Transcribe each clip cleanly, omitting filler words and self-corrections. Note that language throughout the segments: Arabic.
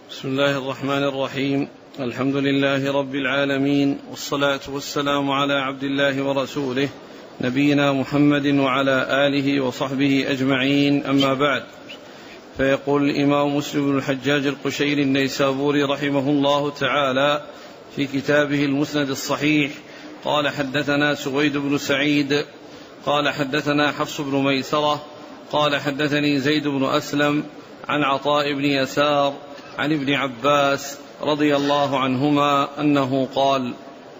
بسم الله الرحمن الرحيم. الحمد لله رب العالمين، والصلاة والسلام على عبد الله ورسوله نبينا محمد وعلى آله وصحبه أجمعين، أما بعد. فيقول الإمام مسلم بن الحجاج القشيري النيسابوري رحمه الله تعالى في كتابه المسند الصحيح: قال حدثنا سويد بن سعيد قال حدثنا حفص بن ميسرة قال حدثني زيد بن أسلم عن عطاء بن يسار عن ابن عباس رضي الله عنهما أنه قال: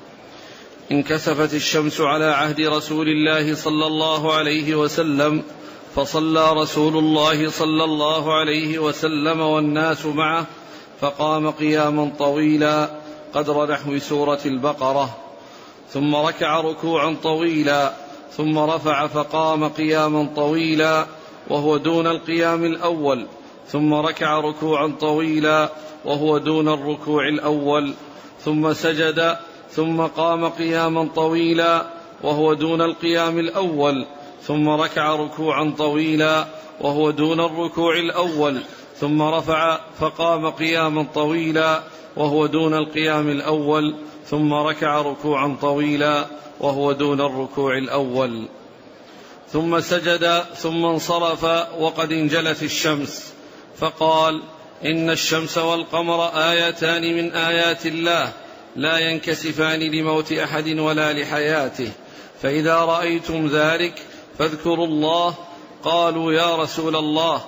انكسفت الشمس على عهد رسول الله صلى الله عليه وسلم، فصلى رسول الله صلى الله عليه وسلم والناس معه، فقام قياما طويلا قدر نحو سورة البقرة، ثم ركع ركوعا طويلا، ثم رفع فقام قياما طويلا وهو دون القيام الأول، ثم ركع ركوعا طويلا وهو دون الركوع الأول، ثم سجد، ثم قام قياما طويلا وهو دون القيام الأول، ثم ركع ركوعا طويلا وهو دون الركوع الأول، ثم رفع فقام قياما طويلا وهو دون القيام الأول، ثم ركع ركوعا طويلا وهو دون الركوع الأول، ثم سجد، ثم انصرف وقد انجلت الشمس، فقال: إن الشمس والقمر آيتان من آيات الله لا ينكسفان لموت أحد ولا لحياته، فإذا رأيتم ذلك فاذكروا الله. قالوا: يا رسول الله،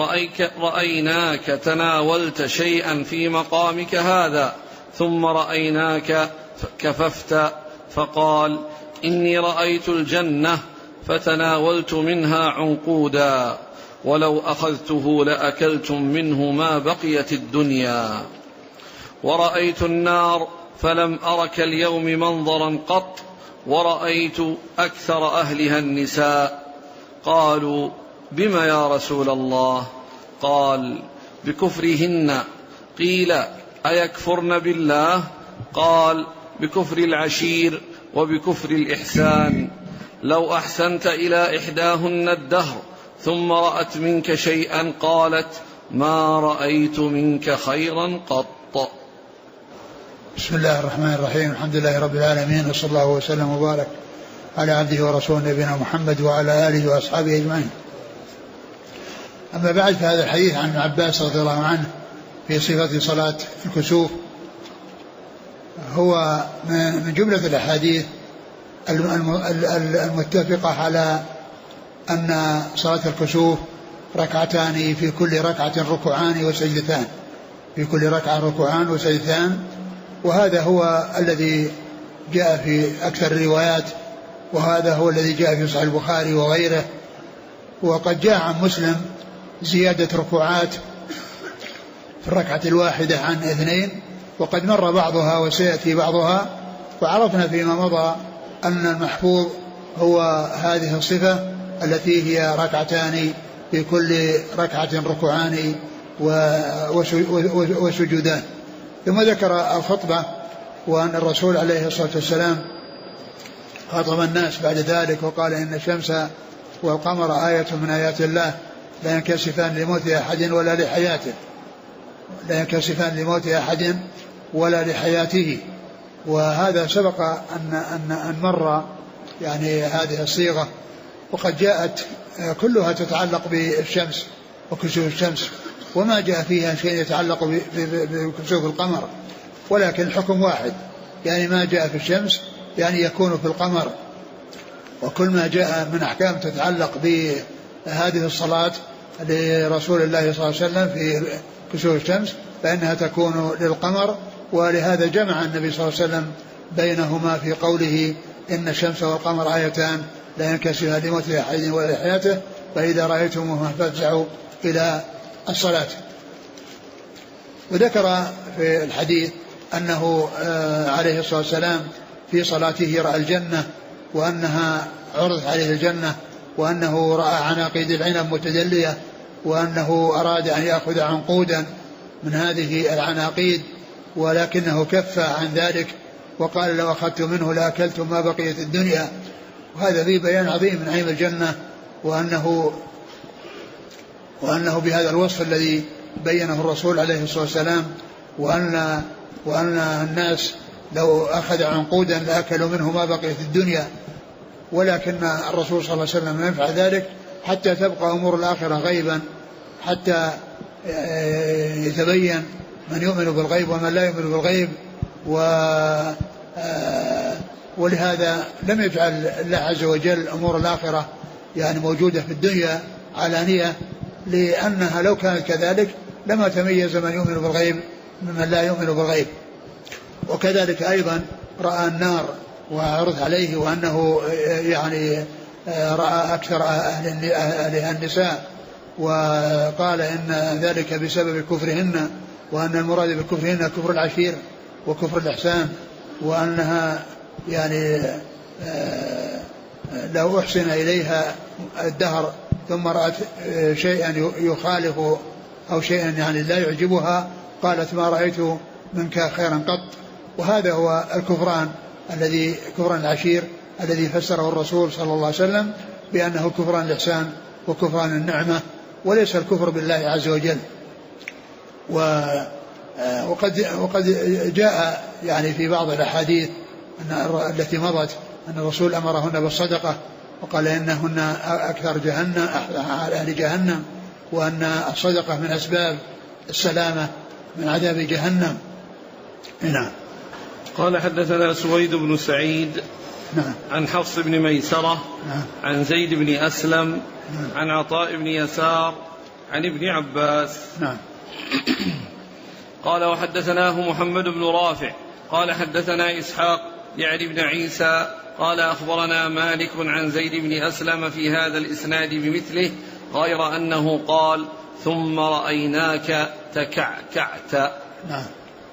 رأيناك تناولت شيئا في مقامك هذا، ثم رأيناك كففت. فقال: إني رأيت الجنة فتناولت منها عنقودا، ولو أخذته لأكلتم منه ما بقيت الدنيا، ورأيت النار فلم أرك اليوم منظرا قط، ورأيت أكثر أهلها النساء. قالوا: بما يا رسول الله؟ قال: بكفرهن. قيل: أيكفرن بالله؟ قال: بكفر العشير وبكفر الإحسان. لو أحسنت إلى إحداهن الدهر ثم رأت منك شيئا قالت: ما رأيت منك خيرا قط. بسم الله الرحمن الرحيم. الحمد لله رب العالمين، وصلى الله وسلم وبارك على عبده ورسوله نبينا محمد وعلى آله وأصحابه أجمعين. أما بعد، فهذا الحديث عن ابن عباس رضي الله عنه في صفة صلاة الكسوف هو من جملة الأحاديث المتفقة على أن صلاة الكسوف ركعتان، في كل ركعة ركوعان وسجدتان، في كل ركعة ركوعان وسجدتان، وهذا هو الذي جاء في أكثر الروايات، وهذا هو الذي جاء في صحيح البخاري وغيره. وقد جاء عن مسلم زيادة ركوعات في الركعة الواحدة عن 2، وقد مر بعضها وسيأتي بعضها. وعرفنا فيما مضى أن المحفوظ هو هذه الصفة التي هي ركعتان في كل ركعة ركوعان وسجودان. ثم ذكر الخطبة، وأن الرسول عليه الصلاة والسلام خاطب الناس بعد ذلك وقال: إن الشمس والقمر آية من آيات الله لا ينكسفان لموت أحد ولا لحياته، لا ينكسفان لموت أحد ولا لحياته. وهذا سبق أن مر يعني هذه الصيغة، وقد جاءت كلها تتعلق بالشمس وكسوف الشمس، وما جاء فيها شيء يتعلق بكسوف القمر، ولكن الحكم واحد، يعني ما جاء في الشمس يعني يكون في القمر. وكل ما جاء من أحكام تتعلق بهذه الصلاة لرسول الله صلى الله عليه وسلم في كسوف الشمس فإنها تكون للقمر. ولهذا جمع النبي صلى الله عليه وسلم بينهما في قوله: إن الشمس والقمر آيتان لا ينكسفان لموت أحد ولا لحياته، فإذا رأيتموهما فافزعوا إلى الصلاة. وذكر في الحديث أنه عليه الصلاة والسلام في صلاته رأى الجنة، وأنها عرضت عليه الجنة، وأنه رأى عناقيد العنب متجلية، وأنه أراد أن يأخذ عنقودا من هذه العناقيد، ولكنه كف عن ذلك وقال: لو أخذت منه لأكلتم ما بقيت الدنيا. وهذا فيه بيان عظيم من نعيم الجنة، وأنه بهذا الوصف الذي بينه الرسول عليه الصلاة والسلام، وأن الناس لو أخذ عنقودا لأكلوا منه ما بقي في الدنيا، ولكن الرسول صلى الله عليه وسلم يفعل ذلك حتى تبقى أمور الآخرة غيبا، حتى يتبين من يؤمن بالغيب ومن لا يؤمن بالغيب. ولهذا لم يجعل الله عز وجل أمور الآخرة يعني موجودة في الدنيا علانية، لأنها لو كانت كذلك لما تميز من يؤمن بالغيب ممن لا يؤمن بالغيب. وكذلك أيضا رأى النار وعرض عليه، وأنه يعني رأى أكثر أهلها النساء، وقال إن ذلك بسبب كفرهن، وأن المراد بكفرهن كفر العشير وكفر الإحسان، وأنها يعني لو أحسن إليها الدهر ثم رأت شيئا يخالف أو شيئا يعني لا يعجبها قالت ما رأيت منك خيرا قط. وهذا هو الكفران الذي كفران العشير الذي فسره الرسول صلى الله عليه وسلم بأنه كفران الإحسان وكفران النعمة، وليس الكفر بالله عز وجل. وقد جاء يعني في بعض الأحاديث التي مضت أن الرسول أمرهن بالصدقة، وقال إنهن أكثر جهنم أهل جهنم، وأن الصدقة من أسباب السلامة من عذاب جهنم. نعم. قال حدثنا سويد بن سعيد نعم. عن حفص بن ميسرة نعم. عن زيد بن أسلم نعم. عن عطاء بن يسار عن ابن عباس. نعم. قال وحدثناه محمد بن رافع قال حدثنا إسحاق يعني بن عيسى قال أخبرنا مالك عن زيد بن أسلم في هذا الإسناد بمثله، غير أنه قال ثم رأيناك تكعكعت. نعم.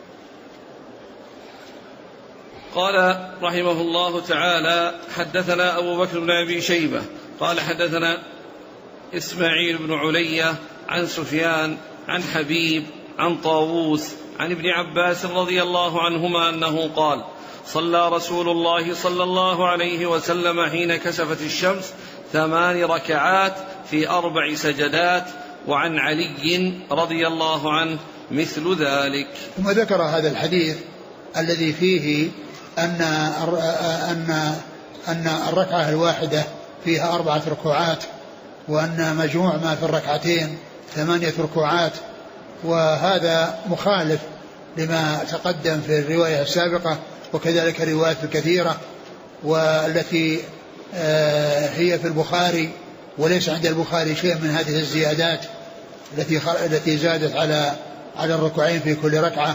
قال رحمه الله تعالى حدثنا أبو بكر بن أبي شيبة قال حدثنا إسماعيل بن علية عن سفيان عن حبيب عن طاووس عن ابن عباس رضي الله عنهما أنه قال صلى رسول الله صلى الله عليه وسلم حين كسفت الشمس 8 ركعات في 4 سجدات، وعن علي رضي الله عنه مثل ذلك. ثم ذكر هذا الحديث الذي فيه أن الركعة الواحدة فيها 4 ركوعات، وأن مجموع ما في الركعتين 8 ركوعات، وهذا مخالف لما تقدم في الرواية السابقة، وكذلك الروايات الكثيرة والتي هي في البخاري، وليس عند البخاري شيء من هذه الزيادات التي زادت على الركوعين في كل ركعة.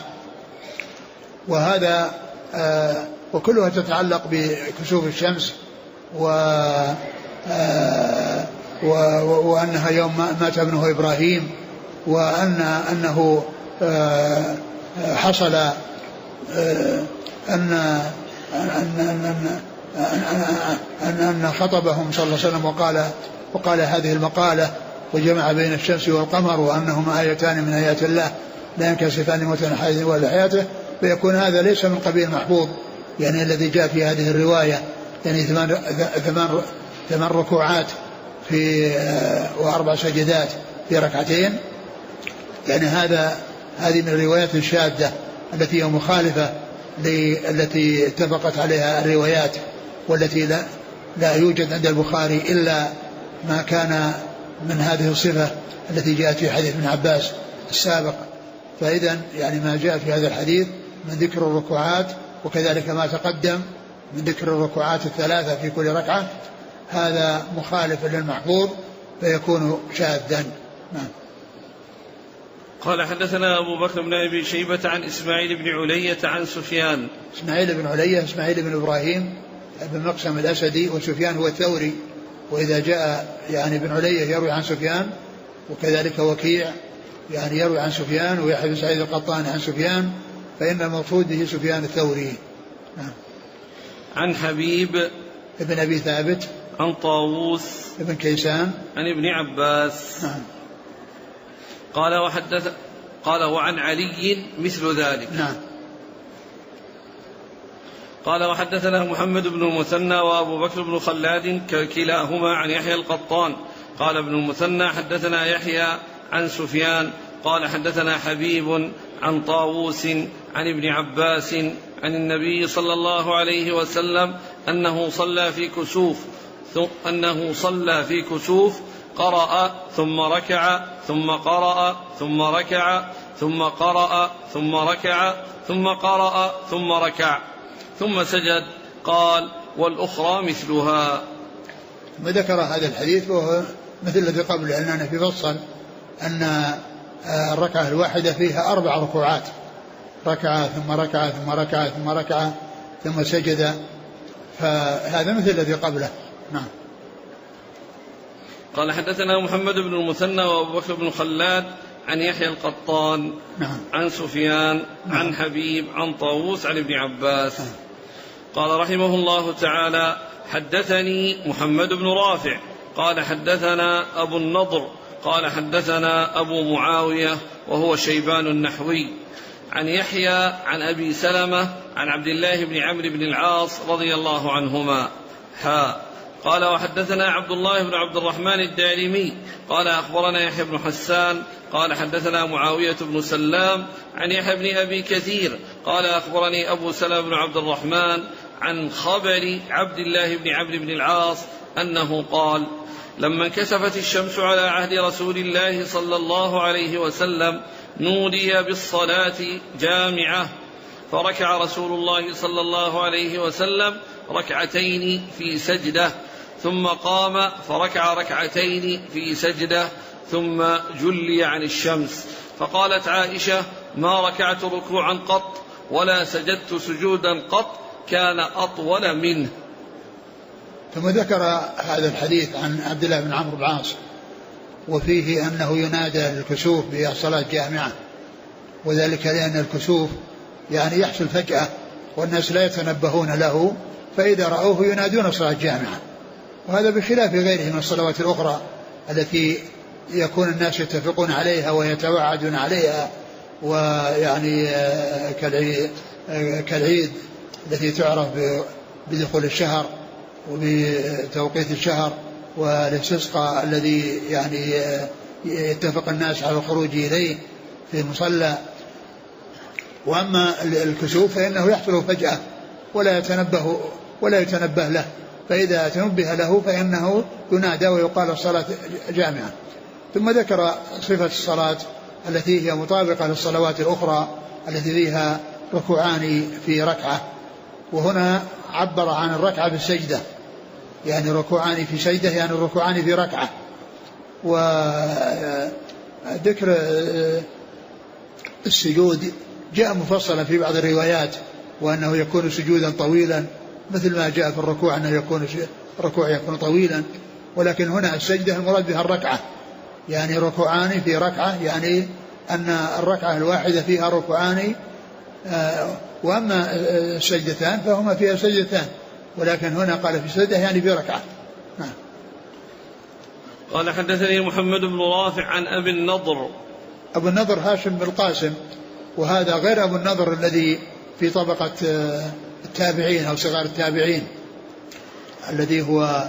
وهذا وكلها تتعلق بكسوف الشمس وأنها يوم مات ابنه إبراهيم، وأنه حصل أن خطبهم صلى الله عليه وسلم وقال هذه المقالة وجمع بين الشمس والقمر وأنهما آيتان من آيات الله لا ينكسفان لموت أحد ولا حياته، فيكون هذا ليس من قبيل محفوظ يعني الذي جاء في هذه الرواية، يعني 8 ركوعات في 4 سجدات في ركعتين، يعني هذه من الروايات الشاذة التي هي مخالفة التي اتفقت عليها الروايات، والتي لا يوجد عند البخاري إلا ما كان من هذه الصفة التي جاءت في حديث ابن عباس السابق. فإذا يعني ما جاء في هذا الحديث من ذكر الركوعات وكذلك ما تقدم من ذكر الركوعات 3 في كل ركعة، هذا مخالف للمحفوظ فيكون شاذا. نعم. قال حدثنا أبو بكر بن أبي شيبة عن إسماعيل بن علية عن سفيان. إسماعيل بن علية إسماعيل بن إبراهيم بن مقسم الأسدي، وسفيان هو الثوري، وإذا جاء يعني بن علية يروي عن سفيان، وكذلك وكيع يعني يروي عن سفيان، ويحيى بن سعيد القطان عن سفيان، فإن المقصود به سفيان الثوري. نعم. عن حبيب ابن أبي ثابت عن طاووس ابن كيسان عن ابن عباس. نعم. قال وعن علي مثل ذلك. نعم. قال وحدثنا محمد بن المثنى وأبو بكر بن خلاد كلاهما عن يحيى القطان. قال ابن المثنى حدثنا يحيى عن سفيان قال حدثنا حبيب عن طاووس عن ابن عباس عن النبي صلى الله عليه وسلم أنه صلى في كسوف قرأ ثم ركع ثم قرأ ثم ركع ثم قرأ ثم ركع ثم قرأ ثم ركع ثم سجد. قال والأخرى مثلها. وذكر هذا الحديث وهو مثل الذي قبله، أننا في فصل أن الركعة الواحدة فيها 4 ركوعات، ركعة ثم ركعة ثم ركعة ثم ركعة ثم سجد، فهذا مثل الذي قبله. نعم. قال حدثنا محمد بن المثنى وأبو بكر بن خلاد عن يحيى القطان نعم. عن سفيان نعم. عن حبيب عن طاووس عن ابن عباس. قال رحمه الله تعالى حدثني محمد بن رافع قال حدثنا أبو النضر قال حدثنا أبو معاوية وهو شيبان النحوي عن يحيى عن أبي سلمة عن عبد الله بن عمرو بن العاص رضي الله عنهما. قال وحدثنا عبد الله بن عبد الرحمن الدارمي قال أخبرنا يحيى بن حسان قال حدثنا معاوية بن سلام عن يحيى بن أبي كثير قال أخبرني أبو سلمة بن عبد الرحمن عن خبر عبد الله بن عمرو بن العاص أنه قال لما انكسفت الشمس على عهد رسول الله صلى الله عليه وسلم نودي بالصلاة جامعة، فركع رسول الله صلى الله عليه وسلم ركعتين في سجدة، ثم قام فركع ركعتين في سجدة، ثم جلي عن الشمس. فقالت عائشة ما ركعت ركوعا قط ولا سجدت سجودا قط كان أطول منه. ثم ذكر هذا الحديث عن عبد الله بن عمرو بن العاص وفيه أنه ينادى للكسوف بالصلاة جامعة، وذلك لأن الكسوف يعني يحصل فجأة والناس لا يتنبهون له، فإذا رأوه ينادون صلاة جامعة، وهذا بخلاف غيره من الصلوات الأخرى التي يكون الناس يتفقون عليها ويتوعدون عليها، ويعني كالعيد التي تعرف بدخول الشهر وبتوقيت الشهر، والاستسقاء الذي يعني يتفق الناس على الخروج إليه في مصلى. وأما الكسوف فإنه يحصل فجأة ولا يتنبه له، فإذا تنبه له فإنه ينادى ويقال الصلاة جامعة. ثم ذكر صفة الصلاة التي هي مطابقة للصلوات الأخرى التي فيها ركوعان في ركعة، وهنا عبر عن الركعة بالسجدة، يعني ركوعان في سجدة يعني ركوعان في ركعة. وذكر السجود جاء مفصلا في بعض الروايات، وأنه يكون سجودا طويلا مثل ما جاء في الركوع أنه يكون الركوع يكون طويلا، ولكن هنا السجدة المراد بها الركعة، يعني ركوعان في ركعة، يعني أن الركعة الواحدة فيها ركوعان، وأما السجدتان فهما فيها سجدتان، ولكن هنا قال في سجدة يعني في ركعة. نعم. قال حدثني محمد بن رافع عن أبي النضر. أبو النضر هاشم بن القاسم، وهذا غير أبو النضر الذي في طبقة التابعين أو صغار التابعين الذي هو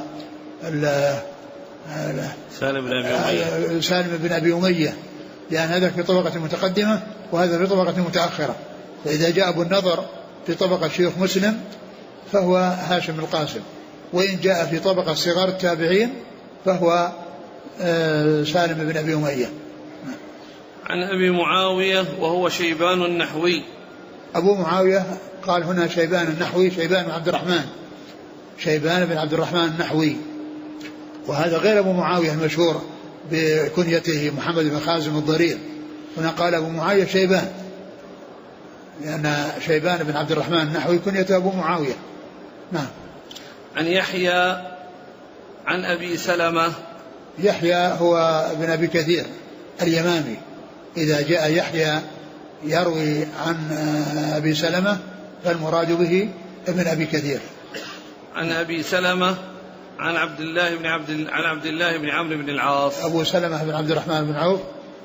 سالم بن أبي أمية، لأن هذا في طبقة متقدمة وهذا في طبقة متأخرة، فإذا جاء أبو النضر في طبقة شيوخ مسلم فهو هاشم القاسم، وإن جاء في طبقة صغار التابعين فهو سالم بن أبي أمية. عن أبي معاوية وهو شيبان النحوي. أبو معاوية قال هنا شيبان النحوي، شيبان بن عبد الرحمن، شيبان بن عبد الرحمن النحوي، وهذا غير أبو معاوية المشهور بكنيته محمد بن خازم الضرير. هنا قال أبو معاوية شيبان، لأن شيبان بن عبد الرحمن النحوي كنيته أبو معاوية. نعم. عن يحيى عن أبي سلمة. يحيى هو ابن أبي كثير اليمامي، إذا جاء يحيى يروي عن أبي سلمة فالمراد به ابن أبي كثير. عن أبي سلمة عن عبد الله بن عمرو بن العاص. أبو سلمة بن عبد الرحمن بن عوف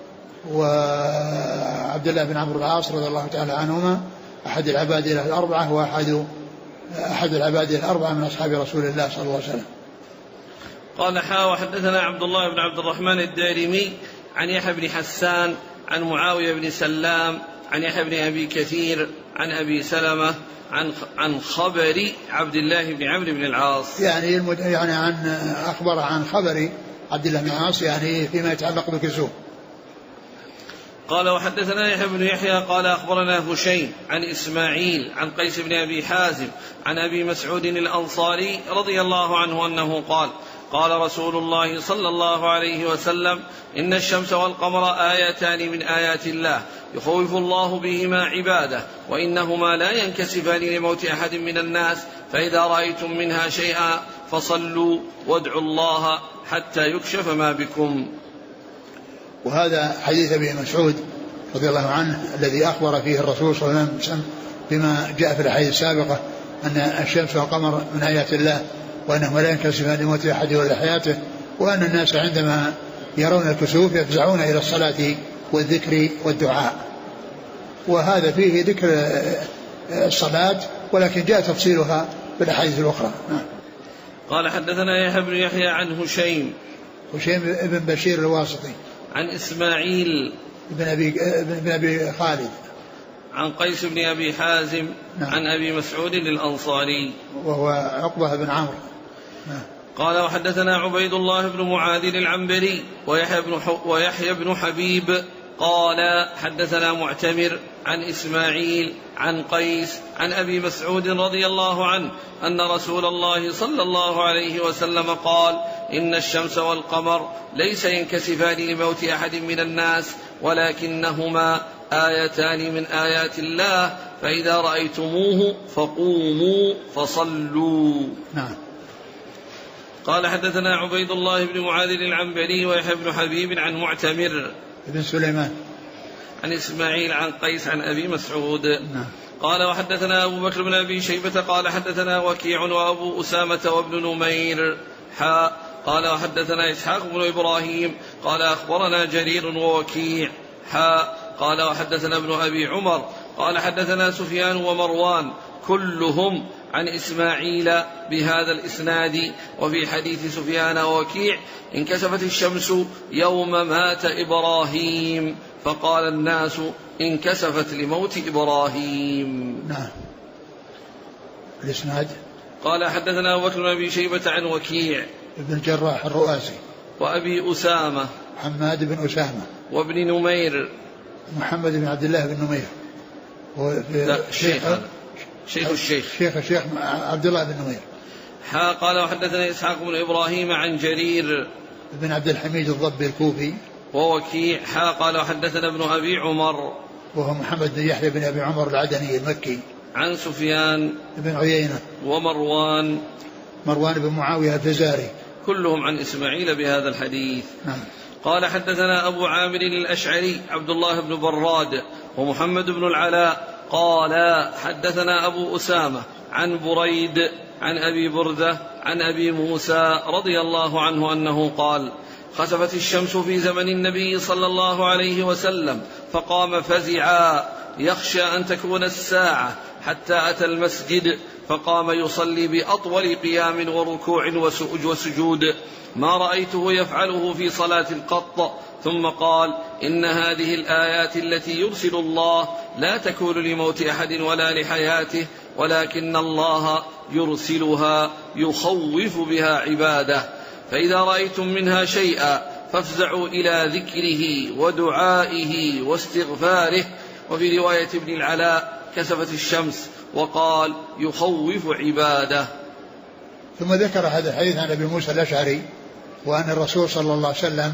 وعبد الله بن عمرو بن العاص رضي الله تعالى عنهما، أحد العبادلة الأربعة وأحد العبادلة الأربعة من أصحاب رسول الله صلى الله عليه وسلم. قال وحدثنا عبد الله بن عبد الرحمن الدارمي عن يحيى بن حسان عن معاوية بن سلام عن يحيى بن أبي كثير عن أبي سلمة عن خبر عبد الله بن عمرو بن العاص. يعني أخبر عن خبر عبد الله بن العاص يعني فيما يتعلق بالكسوف. قال وحدثنا يحيى بن يحيى قال أخبرنا هشيم عن إسماعيل عن قيس بن أبي حازم عن أبي مسعود الأنصاري رضي الله عنه أنه قال قال رسول الله صلى الله عليه وسلم إن الشمس والقمر آيتان من آيات الله يخوف الله بهما عباده وإنهما لا ينكسفان لموت أحد من الناس فإذا رأيتم منها شيئا فصلوا وادعوا الله حتى يكشف ما بكم. وهذا حديث أبي مسعود رضي الله عنه الذي أخبر فيه الرسول صلى الله عليه وسلم بما جاء في الحديث السابقة أن الشمس والقمر من آيات الله وأنهما لا ينكسفان لموت أحد ولا حياته وأن الناس عندما يرون الكسوف يفزعون إلى الصلاة والذكر والدعاء. وهذا فيه ذكر الصلاة ولكن جاء تفصيلها في الأحاديث الأخرى. قال حدثنا يحيى بن يحيى عن هشيم بن بشير الواسطي عن إسماعيل بن أبي خالد عن قيس بن أبي حازم عن أبي مسعود الأنصاري وهو عقبة بن عمرو. قال وحدثنا عبيد الله بن معاذ العنبري ويحيى بن حبيب قال حدثنا معتمر عن إسماعيل عن قيس عن أبي مسعود رضي الله عنه أن رسول الله صلى الله عليه وسلم قال إن الشمس والقمر ليس ينكسفان لموت أحد من الناس ولكنهما آيتان من آيات الله فإذا رأيتموه فقوموا فصلوا. نعم. قال حدثنا عبيد الله بن معاذ العنبري ويحيى بن حبيب عن معتمر بن سليمان عن إسماعيل عن قيس عن أبي مسعود. نعم. قال وحدثنا أبو بكر بن أبي شيبة قال حدثنا وكيع وأبو أسامة وابن نمير قال وحدثنا إسحاق بن إبراهيم قال أخبرنا جرير ووكيع قال وحدثنا ابن أبي عمر قال حدثنا سفيان ومروان كلهم عن إسماعيل بهذا الإسناد. وفي حديث سفيان ووكيع انكسفت الشمس يوم مات إبراهيم فقال الناس انكسفت لموت إبراهيم. نعم. الإسناد قال حدثنا أبو بكر بن أبي شيبة عن وكيع ابن الجراح الرؤاسي وأبي أسامة حماد بن أسامة وابن نمير محمد بن عبد الله بن نمير شيخ الشيخ عبد الله بن نمير. قال وحدثنا إسحاق بن إبراهيم عن جرير بن عبد الحميد الضبي الكوفي ووكيع قال وحدثنا ابن أبي عمر وهو محمد بن يحيى بن أبي عمر العدني المكي عن سفيان بن عيينة ومروان بن معاوية الفزاري كلهم عن إسماعيل بهذا الحديث. نعم. قال حدثنا أبو عامر الأشعري عبد الله بن براد ومحمد بن العلاء قال حدثنا أبو أسامة عن بريد عن أبي بردة عن أبي موسى رضي الله عنه أنه قال خسفت الشمس في زمن النبي صلى الله عليه وسلم فقام فزعا يخشى أن تكون الساعة حتى أتى المسجد فقام يصلي بأطول قيام وركوع وسجود ما رأيته يفعله في صلاة قط ثم قال إن هذه الآيات التي يرسل الله لا تكون لموت أحد ولا لحياته ولكن الله يرسلها يخوف بها عباده فإذا رأيتم منها شيئا فافزعوا إلى ذكره ودعائه واستغفاره. وفي رواية ابن العلاء كسفت الشمس وقال يخوف عباده. ثم ذكر هذا الحديث عن أبي موسى الأشعري وأن الرسول صلى الله عليه وسلم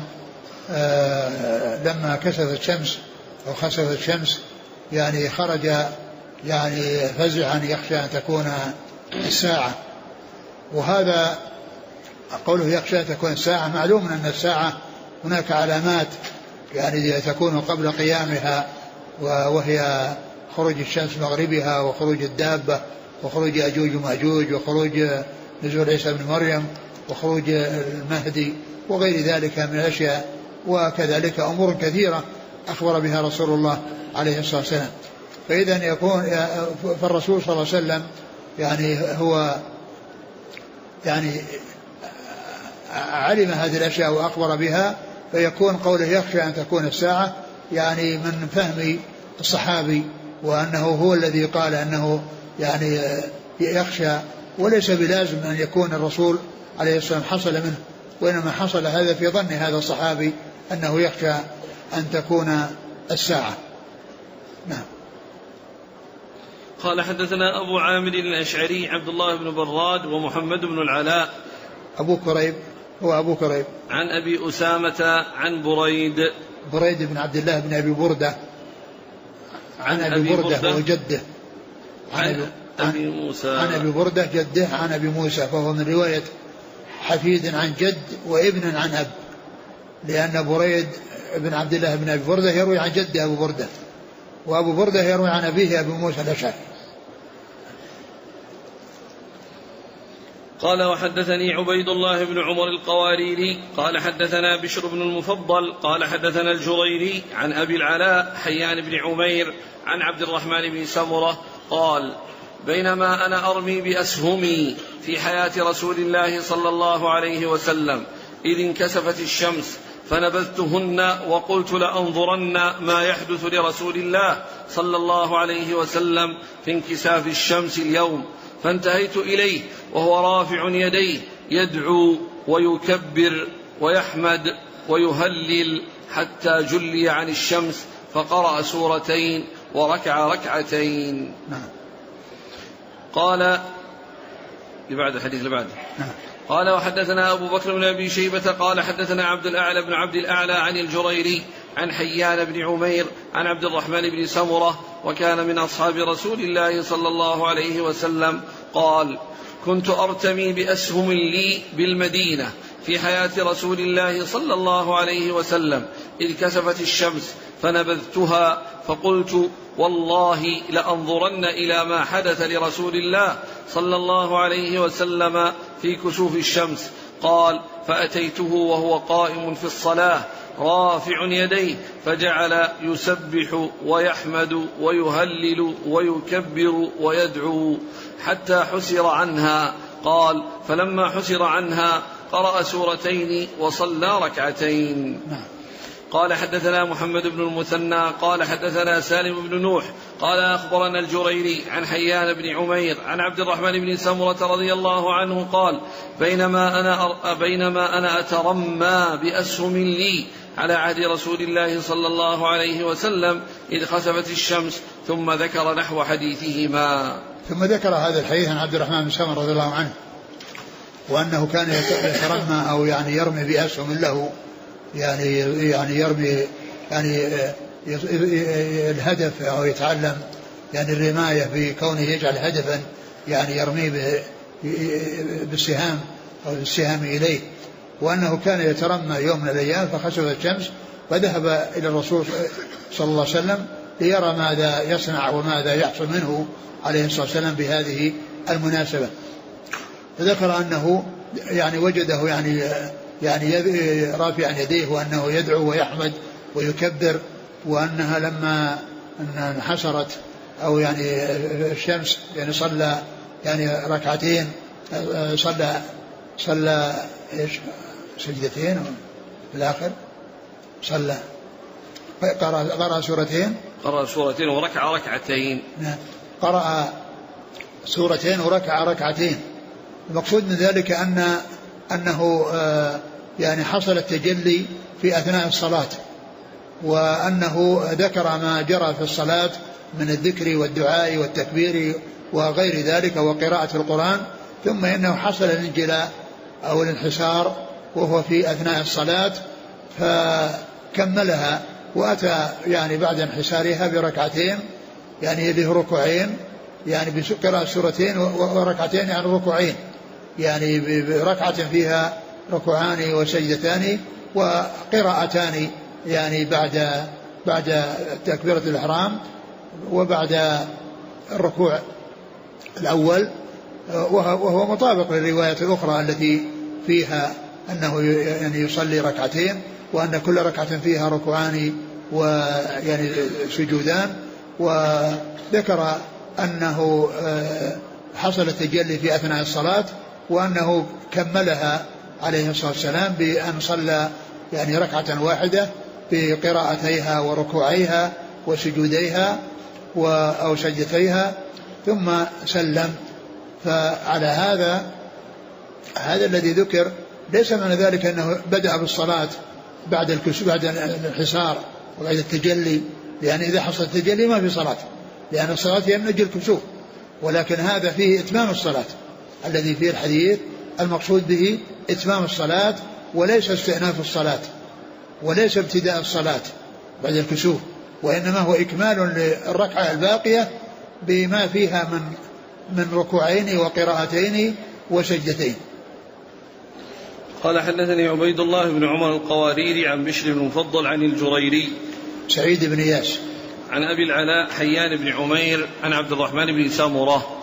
لما كسفت الشمس أو خسفت الشمس يعني خرج يعني فزعا يخشى أن تكون الساعة. وهذا قوله يخشى أن تكون الساعة معلوم أن الساعة هناك علامات يعني تكون قبل قيامها وهي خروج الشمس مغربها وخروج الدابة وخروج يأجوج ومأجوج وخروج نزول عيسى بن مريم وخروج المهدي وغير ذلك من الأشياء وكذلك أمور كثيرة أخبر بها رسول الله عليه الصلاة والسلام. فإذا يكون فالرسول صلى الله عليه وسلم يعني هو يعني علم هذه الأشياء وأخبر بها فيكون قوله يخشى أن تكون الساعة يعني من فهم الصحابي، وأنه هو الذي قال أنه يعني يخشى، وليس بلازم أن يكون الرسول عليه الصلاة والسلام حصل منه، وإنما حصل هذا في ظن هذا الصحابي أنه يخشى أن تكون الساعة. نعم. قال حدثنا أبو عامر الأشعري عبد الله بن براد ومحمد بن العلاء. أبو كريب هو أبو كريب. عن أبي أسامة عن بريد بن عبد الله بن أبي بردة عن أبي بردة هو جده عن أبي موسى عن أبي بردة جده عن أبي موسى، فهو من رواية حفيد عن جد وابن عن أب، لأن بريد بن عبد الله بن أبي بردة يروي عن جده أبو بردة، وأبو بردة يروي عن أبيه أبي موسى الأشعري. قال وحدثني عبيد الله بن عمر القواريري قال حدثنا بشر بن المفضل قال حدثنا الجريري عن أبي العلاء حيان بن عمير عن عبد الرحمن بن سمرة قال بينما أنا أرمي بأسهمي في حياة رسول الله صلى الله عليه وسلم إذ انكسفت الشمس فنبذتهن وقلت لأنظرن ما يحدث لرسول الله صلى الله عليه وسلم في انكساف الشمس اليوم، فانتهيت إليه وهو رافع يديه يدعو ويكبر ويحمد ويهلل حتى جلي عن الشمس، فقرأ سورتين وركع ركعتين. قال لبعد الحديث لبعد. قال وحدثنا أبو بكر بن أبي شيبة قال حدثنا عبد الأعلى بن عبد الأعلى عن الجريري عن حيان بن عمير عن عبد الرحمن بن سمرة وكان من أصحاب رسول الله صلى الله عليه وسلم قال كنت أرتمي بأسهم لي بالمدينة في حياة رسول الله صلى الله عليه وسلم إذ كسفت الشمس فنبذتها فقلت والله لأنظرن إلى ما حدث لرسول الله صلى الله عليه وسلم في كسوف الشمس. قال فأتيته وهو قائم في الصلاة رافع يديه فجعل يسبح ويحمد ويهلل ويكبر ويدعو حتى حسر عنها. قال فلما حسر عنها قرأ سورتين وصلى ركعتين. قال حدثنا محمد بن المثنى قال حدثنا سالم بن نوح قال أخبرنا الجريري عن حيان بن عمير عن عبد الرحمن بن سمرة رضي الله عنه قال بينما أنا أترمى بأسهم لي على عهد رسول الله صلى الله عليه وسلم إذ خسفت الشمس، ثم ذكر نحو حديثهما. ثم ذكر هذا الحديث عن عبد الرحمن بن سمرة رضي الله عنه، وأنه كان يترمى أو يعني يرمي بأسهم له، يعني يرمي يعني الهدف أو يتعلم يعني الرماية بكونه يجعل هدفا يعني يرمي بالسهام أو بالسهام إليه، وأنه كان يترمى يوم من الأيام فخسفت الشمس فذهب إلى الرسول صلى الله عليه وسلم ليرى ماذا يصنع وماذا يحصل منه عليه الصلاة والسلام بهذه المناسبة. فذكر أنه يعني وجده يعني رافعا يديه وأنه يدعو ويحمد ويكبر، وأنها لما انحسرت أو يعني الشمس يعني صلى يعني ركعتين، صلى إيش سجدتين في الآخر، صلى قرأ سورتين وركع ركعتين. قرأ سورتين وركع ركعتين. المقصود من ذلك أنه يعني حصل التجلي في أثناء الصلاة، وأنه ذكر ما جرى في الصلاة من الذكر والدعاء والتكبير وغير ذلك وقراءة القرآن، ثم إنه حصل الانجلاء أو الانحسار وهو في أثناء الصلاة فكملها، وأتى يعني بعد انحسارها بركعتين يعني له ركوعين، يعني بقراءة سورتين وركعتين يعني ركوعين، يعني بركعة فيها ركوعان وسجدتان وقراءتان يعني بعد تكبيرة الإحرام وبعد الركوع الأول، وهو مطابق للرواية الأخرى التي فيها أنه يعني يصلي ركعتين وأن كل ركعة فيها ركوعان ويعني سجودان. وذكر أنه حصل التجلي في أثناء الصلاة، وأنه كملها عليه الصلاة والسلام بأن صلى يعني ركعة واحدة بقراءتيها وركوعيها وسجوديها أو سجدتيها ثم سلم. فعلى هذا الذي ذكر ليس معنى ذلك أنه بدأ بالصلاة بعد الحصار وبعد التجلي، لأن إذا حصل التجلي ما في صلاة، لأن الصلاة هي من أجل الكسوف، ولكن هذا فيه إتمام الصلاة الذي فيه الحديث المقصود به إتمام الصلاة وليس استئناف الصلاة وليس ابتداء الصلاة بعد الكسوف، وإنما هو إكمال للركعة الباقية بما فيها من ركوعين وقراءتين وسجدتين. قال حدثني عبيد الله بن عمر القواريري عن بشر بن المفضل عن الجريري سعيد بن إياس عن أبي العلاء حيان بن عمير عن عبد الرحمن بن سامرة.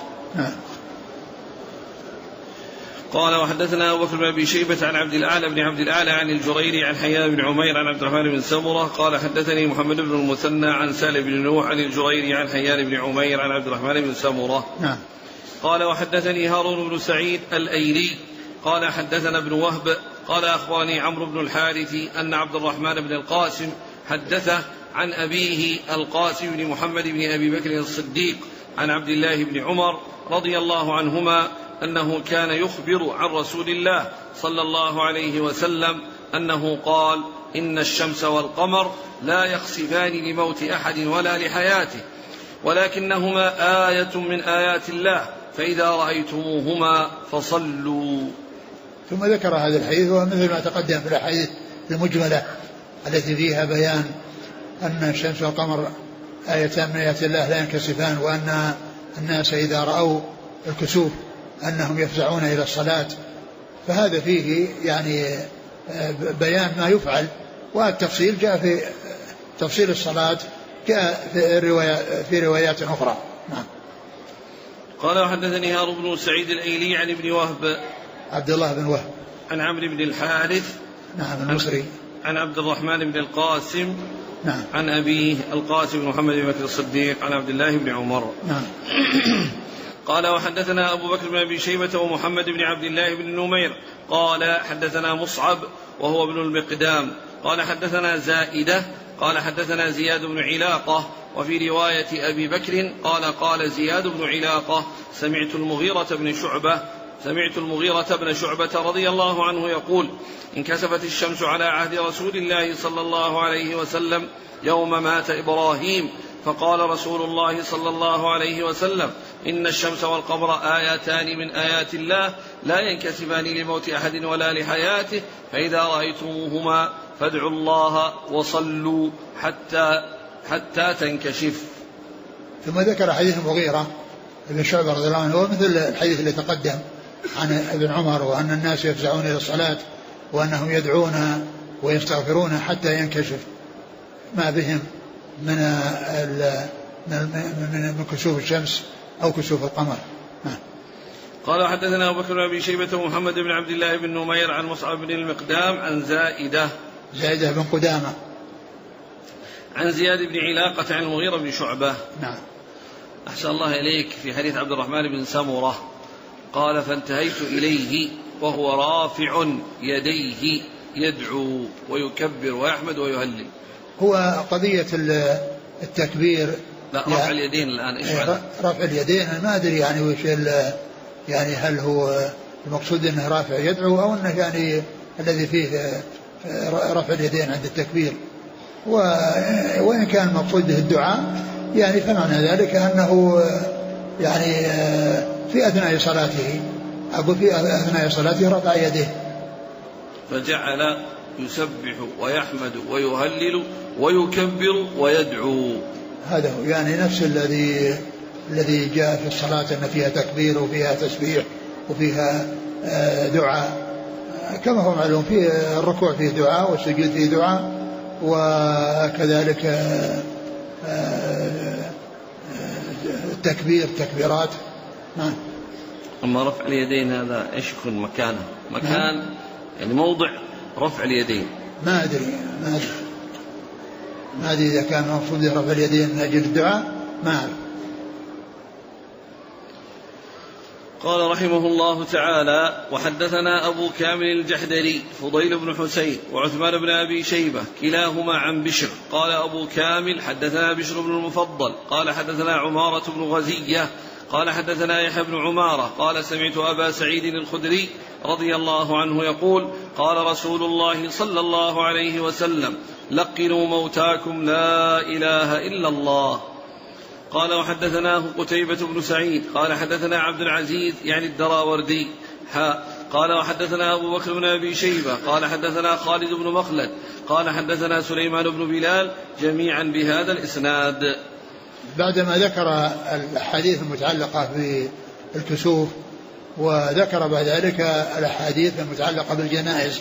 قال وحدثنا أبو بكر بن أبي شيبة عن عبد الأعلى بن عبد الأعلى عن الجريري عن حيان بن عمير عن عبد الرحمن بن سامرة قال حدثني محمد بن المثنى عن سالم بن نوح عن الجريري عن حيان بن عمير عن عبد الرحمن بن سامرة. قال وحدثني هارون بن سعيد الأيلي قال حدثنا ابن وهب قال أخبرني عمرو بن الحارث أن عبد الرحمن بن القاسم حدثه عن أبيه القاسم بن محمد بن أبي بكر الصديق عن عبد الله بن عمر رضي الله عنهما أنه كان يخبر عن رسول الله صلى الله عليه وسلم أنه قال إن الشمس والقمر لا يخسفان لموت أحد ولا لحياته ولكنهما آية من آيات الله فإذا رأيتموهما فصلوا. ثم ذكر هذا الحديث ومثل ما تقدم في الأحاديث المجملة التي فيها بيان أن الشمس والقمر آيتان من آيات الله لا ينكسفان، وأن الناس إذا رأوا الكسوف أنهم يفزعون إلى الصلاة، فهذا فيه يعني بيان ما يفعل، والتفصيل جاء في تفصيل الصلاة جاء في روايات أخرى. نعم. قال وحدثني هارون بن سعيد الأيلي عن ابن وهب عبد الله بن وهب عن عمرو بن الحارث نعم المصري عن عبد الرحمن بن القاسم نعم عن أبيه القاسم بن محمد بن بكر الصديق عن عبد الله بن عمر. نعم. قال وحدثنا أبو بكر بن أبي شيبة ومحمد بن عبد الله بن نمير قال حدثنا مصعب وهو ابن المقدام قال حدثنا زائدة قال حدثنا زياد بن علاقة وفي رواية أبي بكر قال زياد بن علاقة سمعت المغيرة بن شعبة رضي الله عنه يقول انكسفت الشمس على عهد رسول الله صلى الله عليه وسلم يوم مات إبراهيم فقال رسول الله صلى الله عليه وسلم إن الشمس والقمر آيتان من آيات الله لا ينكسفان لموت أحد ولا لحياته فإذا رأيتموهما فادعوا الله وصلوا حتى تنكشف. ثم ذكر حديث المغيرة بن شعبة رضي الله عنه مثل الحديث اللي تقدم عن ابن عمر وأن الناس يفزعون إلى الصلاة وأنهم يدعون ويستغفرون حتى ينكشف ما بهم من كسوف الشمس أو كسوف القمر. قال حدثنا أبو بكر بن أبي شيبة ومحمد بن عبد الله بن نمير عن مصعب بن المقدام عن زائدة بن قدامة عن زياد بن علاقة عن المغيرة بن شعبة. نعم. أحسن الله إليك في حديث عبد الرحمن بن سامرة قال فانتهيت إليه وهو رافع يديه يدعو ويكبر ويحمد ويهلل. هو قضية التكبير لا رفع اليدين الآن إيش معنى؟ رفع اليدين ما أدري يعني وش يعني هل هو المقصود أنه رافع يدعو أو أنه يعني الذي فيه رفع اليدين عند التكبير، وإن كان المقصود به الدعاء يعني فمعنى ذلك أنه يعني في أثناء صلاته أقول في أثناء صلاته رفع يديه فجعل يسبح ويحمد ويهلل ويكبر ويدعو. هذا هو يعني نفس الذي جاء في الصلاة أن فيها تكبير وفيها تسبيح وفيها دعاء، كما هو معلوم في الركوع فيه دعاء والسجود فيه دعاء وكذلك التكبير تكبيرات. نعم. أما رفع اليدين هذا إيش يكون مكانه؟ مكان يعني موضع رفع اليدين ما أدري إذا كان مقصود رفع اليدين من أجل الدعاء ما أعرف. قال رحمه الله تعالى: وحدثنا أبو كامل الجحدري فضيل بن حسين وعثمان بن أبي شيبة كلاهما عن بشر. قال أبو كامل: حدثنا بشر بن المفضل قال حدثنا عمارة بن غزية قال حدثنا يحيى بن عمارة قال سمعت أبا سعيد الخدري رضي الله عنه يقول: قال رسول الله صلى الله عليه وسلم: لقنوا موتاكم لا إله إلا الله. قال: وحدثناه قتيبة بن سعيد قال حدثنا عبد العزيز يعني الدراوردي قال: وحدثنا أبو بكر بن أبي شيبة قال حدثنا خالد بن مخلد قال حدثنا سليمان بن بلال جميعا بهذا الإسناد. بعدما ذكر الحديث المتعلقة بالكسوف وذكر بعد ذلك الأحاديث المتعلقة بالجنائز،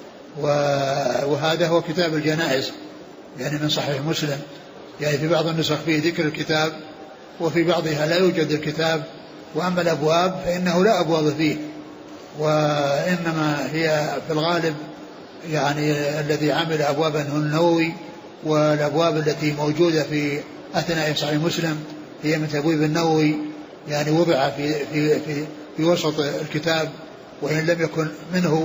وهذا هو كتاب الجنائز يعني من صحيح مسلم. يعني في بعض النسخ فيه ذكر الكتاب وفي بعضها لا يوجد الكتاب، وأما الأبواب فإنه لا أبواب فيه، وإنما هي في الغالب يعني الذي عمل أبوابا هو النووي، والأبواب التي موجودة في أثناء صحيح مسلم هي من تبويب النووي، يعني وضع في وسط الكتاب وإن لم يكن منه.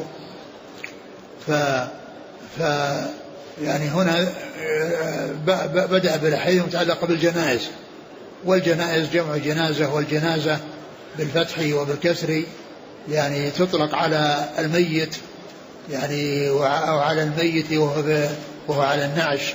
يعني هنا بدأ بالأحاديث المتعلقة بالجنائز، والجنائز جمع جنازة، والجنازة بالفتح وبالكسر يعني تطلق على الميت يعني أو على الميت وهو على النعش.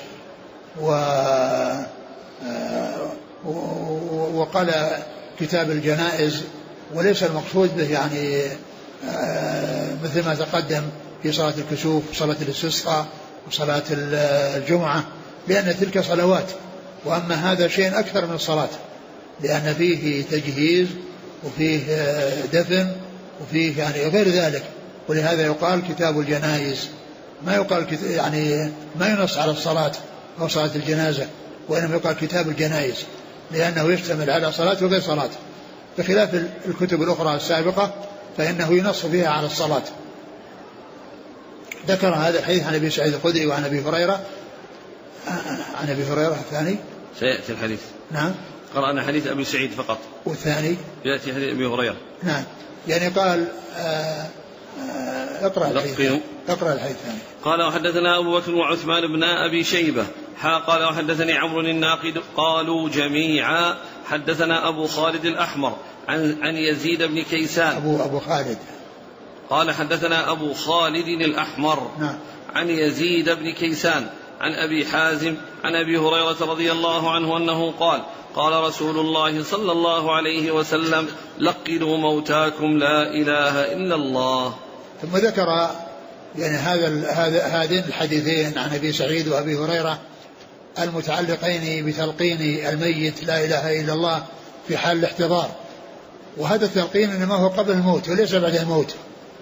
وقال كتاب الجنائز، وليس المقصود به يعني مثل ما تقدم في صلاة الكسوف وصلاة الاستسقاء وصلاة الجمعة، لأن تلك صلوات، وأما هذا شيء أكثر من الصلاة، لأن فيه تجهيز وفيه دفن وفيه يعني غير ذلك، ولهذا يقال كتاب الجنائز، ما يقال يعني ما ينص على الصلاة أو صلاة الجنازة، وإنما يقال كتاب الجنائز لأنه يشتمل على صلاة وغير صلاة، بخلاف الكتب الأخرى السابقة فإنه ينص فيها على الصلاة. ذكر هذا الحديث عن أبي سعيد الخدري وعن أبي هريرة. عن أبي هريرة الثاني سيأتي الحديث. نعم. قرأنا حديث أبي سعيد فقط، والثاني يأتي حديث أبي هريرة. نعم. يعني قال اقرأ الحديث الثاني. قال: وحدثنا أبو بكر وعثمان بن أبي شيبة قال: وحدثني عمرو الناقد قالوا جميعا حدثنا أبو خالد الأحمر عن يزيد بن كيسان. أبو خالد قال: حدثنا أبو خالد الأحمر نعم. عن يزيد بن كيسان عن أبي حازم عن أبي هريرة رضي الله عنه أنه قال: قال رسول الله صلى الله عليه وسلم: لقنوا موتاكم لا إله إلا الله. ثم ذكر يعني هذين الحديثين عن أبي سعيد وأبي هريرة المتعلقين بتلقين الميت لا إله إلا الله في حال الاحتضار، وهذا التلقين إنما هو قبل الموت وليس بعد الموت،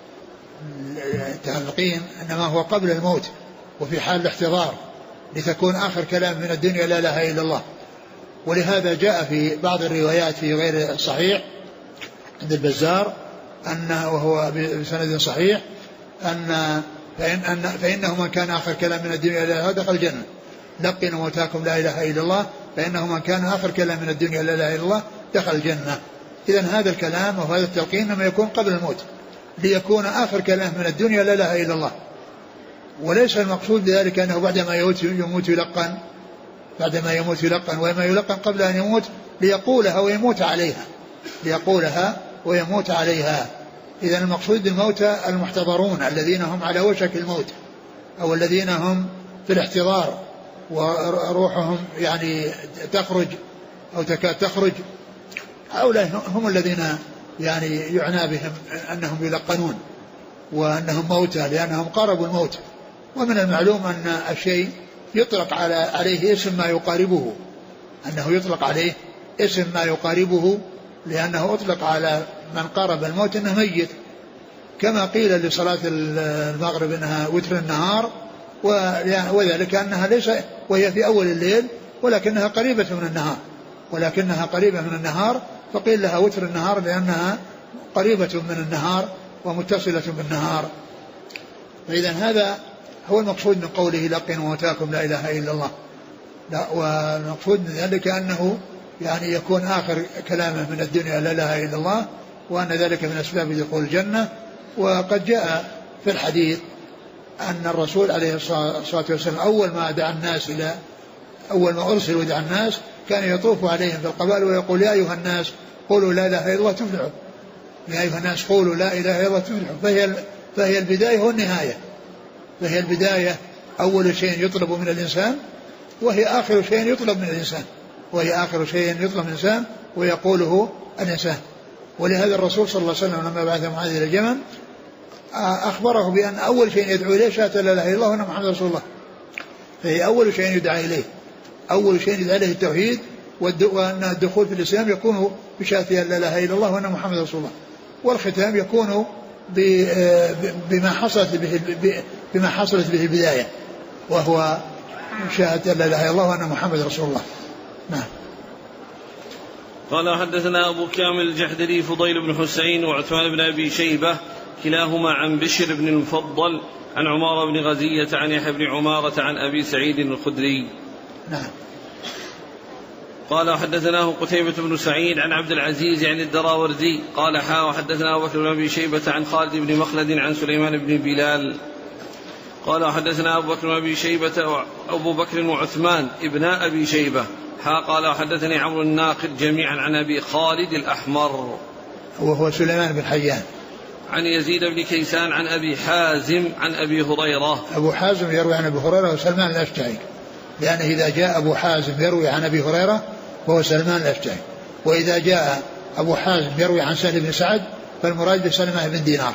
التلقين إنما هو قبل الموت وفي حال الاحتضار، لتكون آخر كلام من الدنيا لا إله إلا الله. ولهذا جاء في بعض الروايات في غير الصحيح عند البزار وهو بسند صحيح فإنه من كان آخر كلام من الدنيا لا إله إلا الله دخل الجنة. لقنوا موتاكم لا إله إلا الله فإنه من كان آخر كلام من الدنيا لا إله إلا الله دخل الجنة. إذن هذا الكلام وهذا التلقين لما يكون قبل الموت ليكون آخر كلام من الدنيا لا إله إلا الله، وليس المقصود بذلك أنه بعدما يموت يلقن، بعدما يموت يلقن، وما يلقن قبل أن يموت ليقولها ويموت عليها. إذن المقصود بالموتى المحتضرون الذين هم على وشك الموت أو الذين هم في الاحتضار وروحهم يعني تخرج أو تكاد تخرج، هؤلاء هم الذين يعني يعنى بهم أنهم يلقنون وأنهم موتى لأنهم قربوا الموت. ومن المعلوم أن الشيء يطلق عليه اسم ما يقاربه، أنه يطلق عليه اسم ما يقاربه، لأنه أطلق على من قارب الموت أنه ميت، كما قيل لصلاة المغرب أنها وتر النهار، وذلك أنها ليس وهي في أول الليل ولكنها قريبة من النهار، فقيل لها وتر النهار لأنها قريبة من النهار ومتصلة بالنهار. فإذا هذا هو المقصود من قوله لقنوا موتاكم لا إله إلا الله. والمقصود من ذلك أنه يعني يكون آخر كلامه من الدنيا لا إله إلا الله، وأن ذلك من أسباب دخول الجنة. وقد جاء في الحديث أن الرسول عليه الصلاة والسلام أول ما أرسل ودع الناس كان يطوف عليهم في القبائل ويقول يا أيها الناس قولوا لا إله إلا الله تفلحوا، يا أيها الناس قولوا لا إله إلا الله تفلحوا. فهي البداية والنهاية، فهي البداية أول شيء يطلب من الإنسان، وهي آخر شيء يطلب من الإنسان، ويقوله الإنسان. ولهذا الرسول صلى الله عليه وسلم لما بعث معاذ إلى اليمن أخبره بأن أول شيء يدعو إليه شهادة لا إله إلا الله وأن محمد رسول الله، فهي أول شيء يدعى إليه، أول شيء يدعى إليه التوحيد، وأن الدخول في الإسلام يكون بشهادة لا إله إلا الله وأن محمد رسول الله، والختام يكون بما حصلت به البداية، وهو شهادة لا إله إلا الله وأن محمد رسول الله. نعم. قال حدثنا أبو كامل الجحدري فضيل بن حسين وعثمان بن أبي شيبة كلاهما عن بشر بن المفضل عن عمارة بن غزية عن يحيى بن عمارة عن أبي سعيد الخدري. نعم. قال حدثناه قتيبة بن سعيد عن عبد العزيز عن الدراوردي قال وحدثنا أبو بكر بن أبي شيبة عن خالد بن مخلد عن سليمان بن بلال قال حدثنا أبو بكر بن أبي شيبة أبو بكر وعثمان ابن أبي شيبة قال حدثني عمرو الناقد جميعا عن أبي خالد الأحمر وهو سليمان بن حيان عن يزيد بن كيسان عن أبي حازم عن أبي هريرة. أبو حازم يروي عن أبي هريرة وسلمان الأشجعي، لأنه إذا جاء أبو حازم يروي عن أبي هريرة وهو سلمان الأشجعي، وإذا جاء أبو حازم يروي عن سهل بن سعد فالمراد بسلمة بن دينار.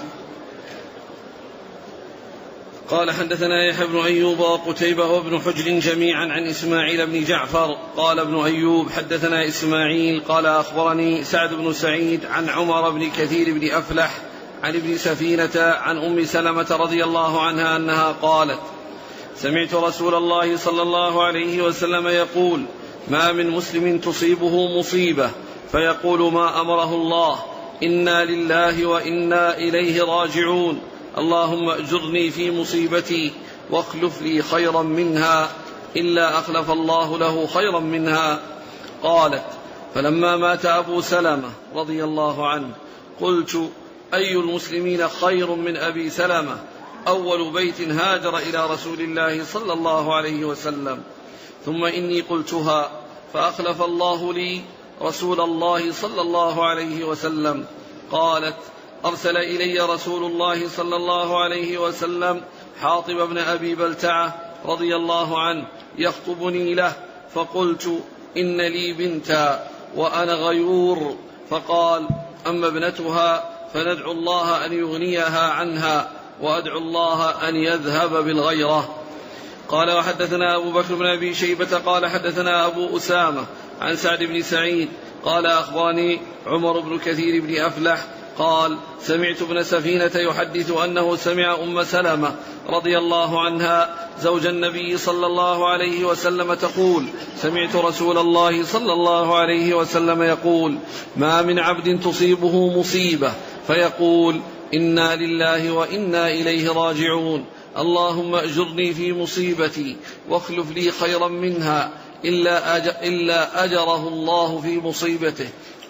قال حدثنا يحيى بن أيوب وقتيبة وابن حجر جميعا عن إسماعيل بن جعفر قال ابن أيوب حدثنا إسماعيل قال أخبرني سعد بن سعيد عن عمر بن كثير بن أفلح عن ابن سفينة عن أم سلمة رضي الله عنها أنها قالت سمعت رسول الله صلى الله عليه وسلم يقول ما من مسلم تصيبه مصيبة فيقول ما أمره الله إنا لله وإنا إليه راجعون اللهم أجرني في مصيبتي واخلف لي خيرا منها إلا أخلف الله له خيرا منها. قالت فلما مات أبو سلمة رضي الله عنه قلت أي المسلمين خير من أبي سلمة أول بيت هاجر إلى رسول الله صلى الله عليه وسلم ثم إني قلتها فأخلف الله لي رسول الله صلى الله عليه وسلم. قالت أرسل إلي رسول الله صلى الله عليه وسلم حاطب بن أبي بلتعة رضي الله عنه يخطبني له فقلت إن لي بنتا وأنا غيور فقال أما ابنتها فندعو الله أن يغنيها عنها وأدعو الله أن يذهب بالغيرة. قال وحدثنا أبو بكر بن أبي شيبة قال حدثنا أبو أسامة عن سعد بن سعيد قال أخبرني عمر بن كثير بن أفلح قال سمعت ابن سفينة يحدث أنه سمع أم سلمة رضي الله عنها زوج النبي صلى الله عليه وسلم تقول سمعت رسول الله صلى الله عليه وسلم يقول ما من عبد تصيبه مصيبة فيقول إنا لله وإنا إليه راجعون اللهم أجرني في مصيبتي واخلف لي خيرا منها إلا أجره الله في مصيبته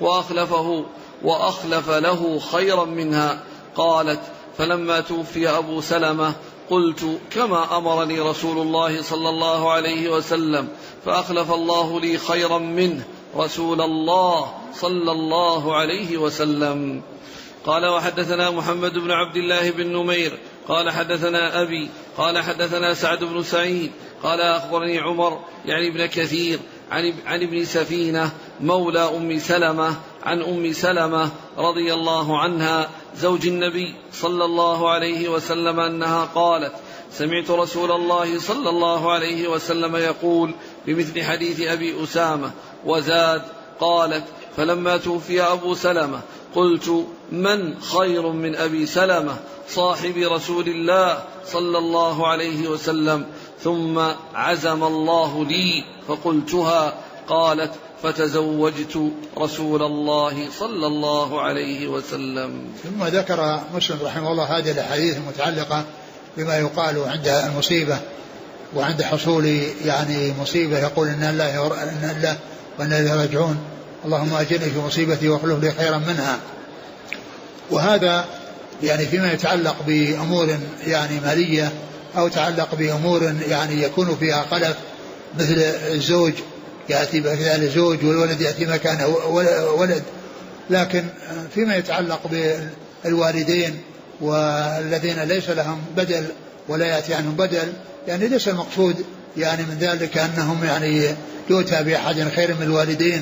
وأخلف له خيرا منها. قالت فلما توفي أبو سلمة قلت كما أمرني رسول الله صلى الله عليه وسلم فأخلف الله لي خيرا منه رسول الله صلى الله عليه وسلم. قال وحدثنا محمد بن عبد الله بن نمير قال حدثنا أبي قال حدثنا سعد بن سعيد قال أخبرني عمر يعني ابن كثير عن ابن سفينة مولى أم سلمة عن أم سلمة رضي الله عنها زوج النبي صلى الله عليه وسلم أنها قالت سمعت رسول الله صلى الله عليه وسلم يقول بمثل حديث أبي أسامة وزاد. قالت فلما توفي أبو سلمة قلت من خير من أبي سلمة صاحب رسول الله صلى الله عليه وسلم ثم عزم الله لي فقلتها. قالت فتزوجت رسول الله صلى الله عليه وسلم. ثم ذكر مسلم رحمه الله هذه الأحاديث المتعلقة بما يقال عند المصيبة وعند حصول يعني مصيبة يقول إن الله وإنا إليه راجعون اللهم أجرني في مصيبتي واخلف لي خيرا منها. وهذا يعني فيما يتعلق بأمور يعني مالية أو يتعلق بأمور يعني يكون فيها خلف، مثل الزوج يأتي مكان زوج والولد يأتي مكانه ولد. لكن فيما يتعلق بالوالدين والذين ليس لهم بدل ولا يأتي عنهم بدل، يعني ليس المقصود يعني من ذلك أنهم يعني يؤتى بأحد خير من الوالدين،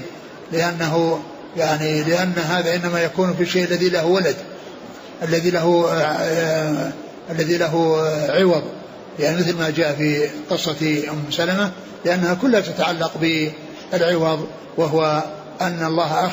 لأن هذا إنما يكون في الشيء الذي له ولد، الذي له عوض، يعني مثل ما جاء في قصة أم سلمة، لأنها كلها تتعلق بالعوض، وهو أن الله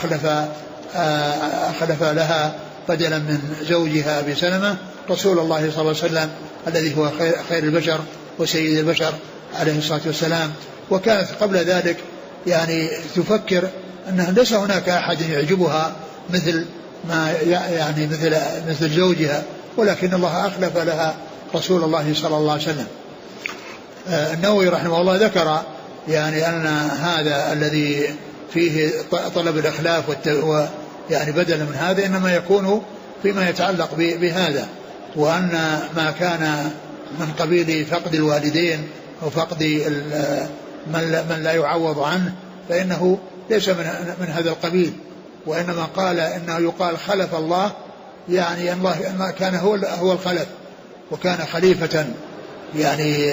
أخلف لها بدلا من زوجها أبي سلمة رسول الله صلى الله عليه وسلم الذي هو خير البشر وسيد البشر عليه الصلاة والسلام. وكانت قبل ذلك يعني تفكر أنه ليس هناك أحد يعجبها مثل ما يعني مثل زوجها، ولكن الله أخلف لها رسول الله صلى الله عليه وسلم. النووي رحمه الله ذكر يعني أن هذا الذي فيه طلب الإخلاف يعني بدلا من هذا إنما يكون فيما يتعلق بهذا، وأن ما كان من قبيل فقد الوالدين أو فقد من لا يعوض عنه فإنه ليس من هذا القبيل، وإنما قال إنه يقال خلف الله، يعني الله كان هو الخلف وكان خليفة يعني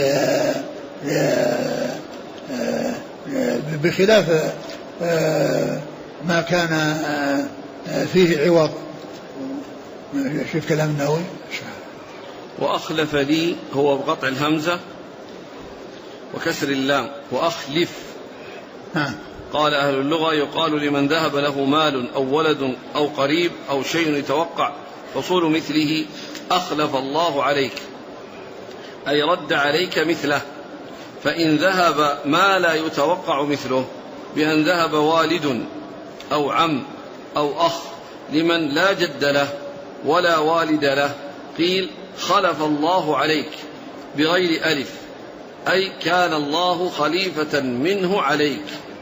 بخلاف ما كان فيه عوض. شوف كلام النووي. وأخلف لي هو بقطع الهمزة وكسر اللام، وأخلف. قال أهل اللغة يقال لمن ذهب له مال أو ولد أو قريب أو شيء يتوقع حصول مثله أخلف الله عليك، أي رد عليك مثله. فإن ذهب ما لا يتوقع مثله بأن ذهب والد أو عم أو أخ لمن لا جد له ولا والد له قيل خلف الله عليك بغير ألف، أي كان الله خليفة منه عليك.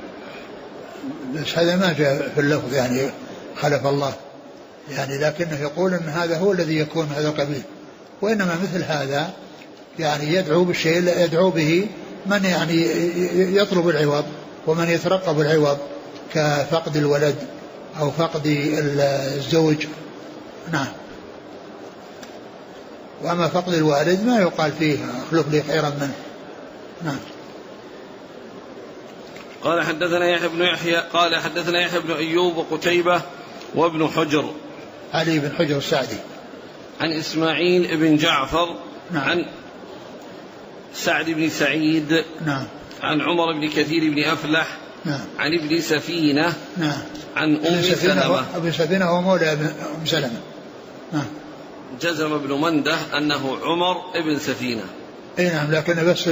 بس هذا ما جاء في اللفظ يعني خلف الله، يعني لكنه يقول أن هذا هو الذي يكون هذا القبيل، وإنما مثل هذا يعني يدعو بالشيء يدعو به من يعني يطلب العوض ومن يترقب العوض كفقد الولد أو فقد الزوج. نعم. وأما فقد الوالد ما يقال فيه اخلف لي خيرا منه. نعم. قال حدثنا يحيى بن يحيى قال حدثنا يحيى بن أيوب وقتيبة وابن حجر، علي بن حجر السعدي، عن إسماعيل بن جعفر. نعم. عن سعد بن سعيد. نعم. عن عمر بن كثير بن أفلح. نعم. عن ابن سفينة. نعم. عن أم سلمة. ابن سفينة هو مولى أم سلمة. نعم. جزم ابن منده أنه عمر ابن سفينة. اي نعم، لكن بس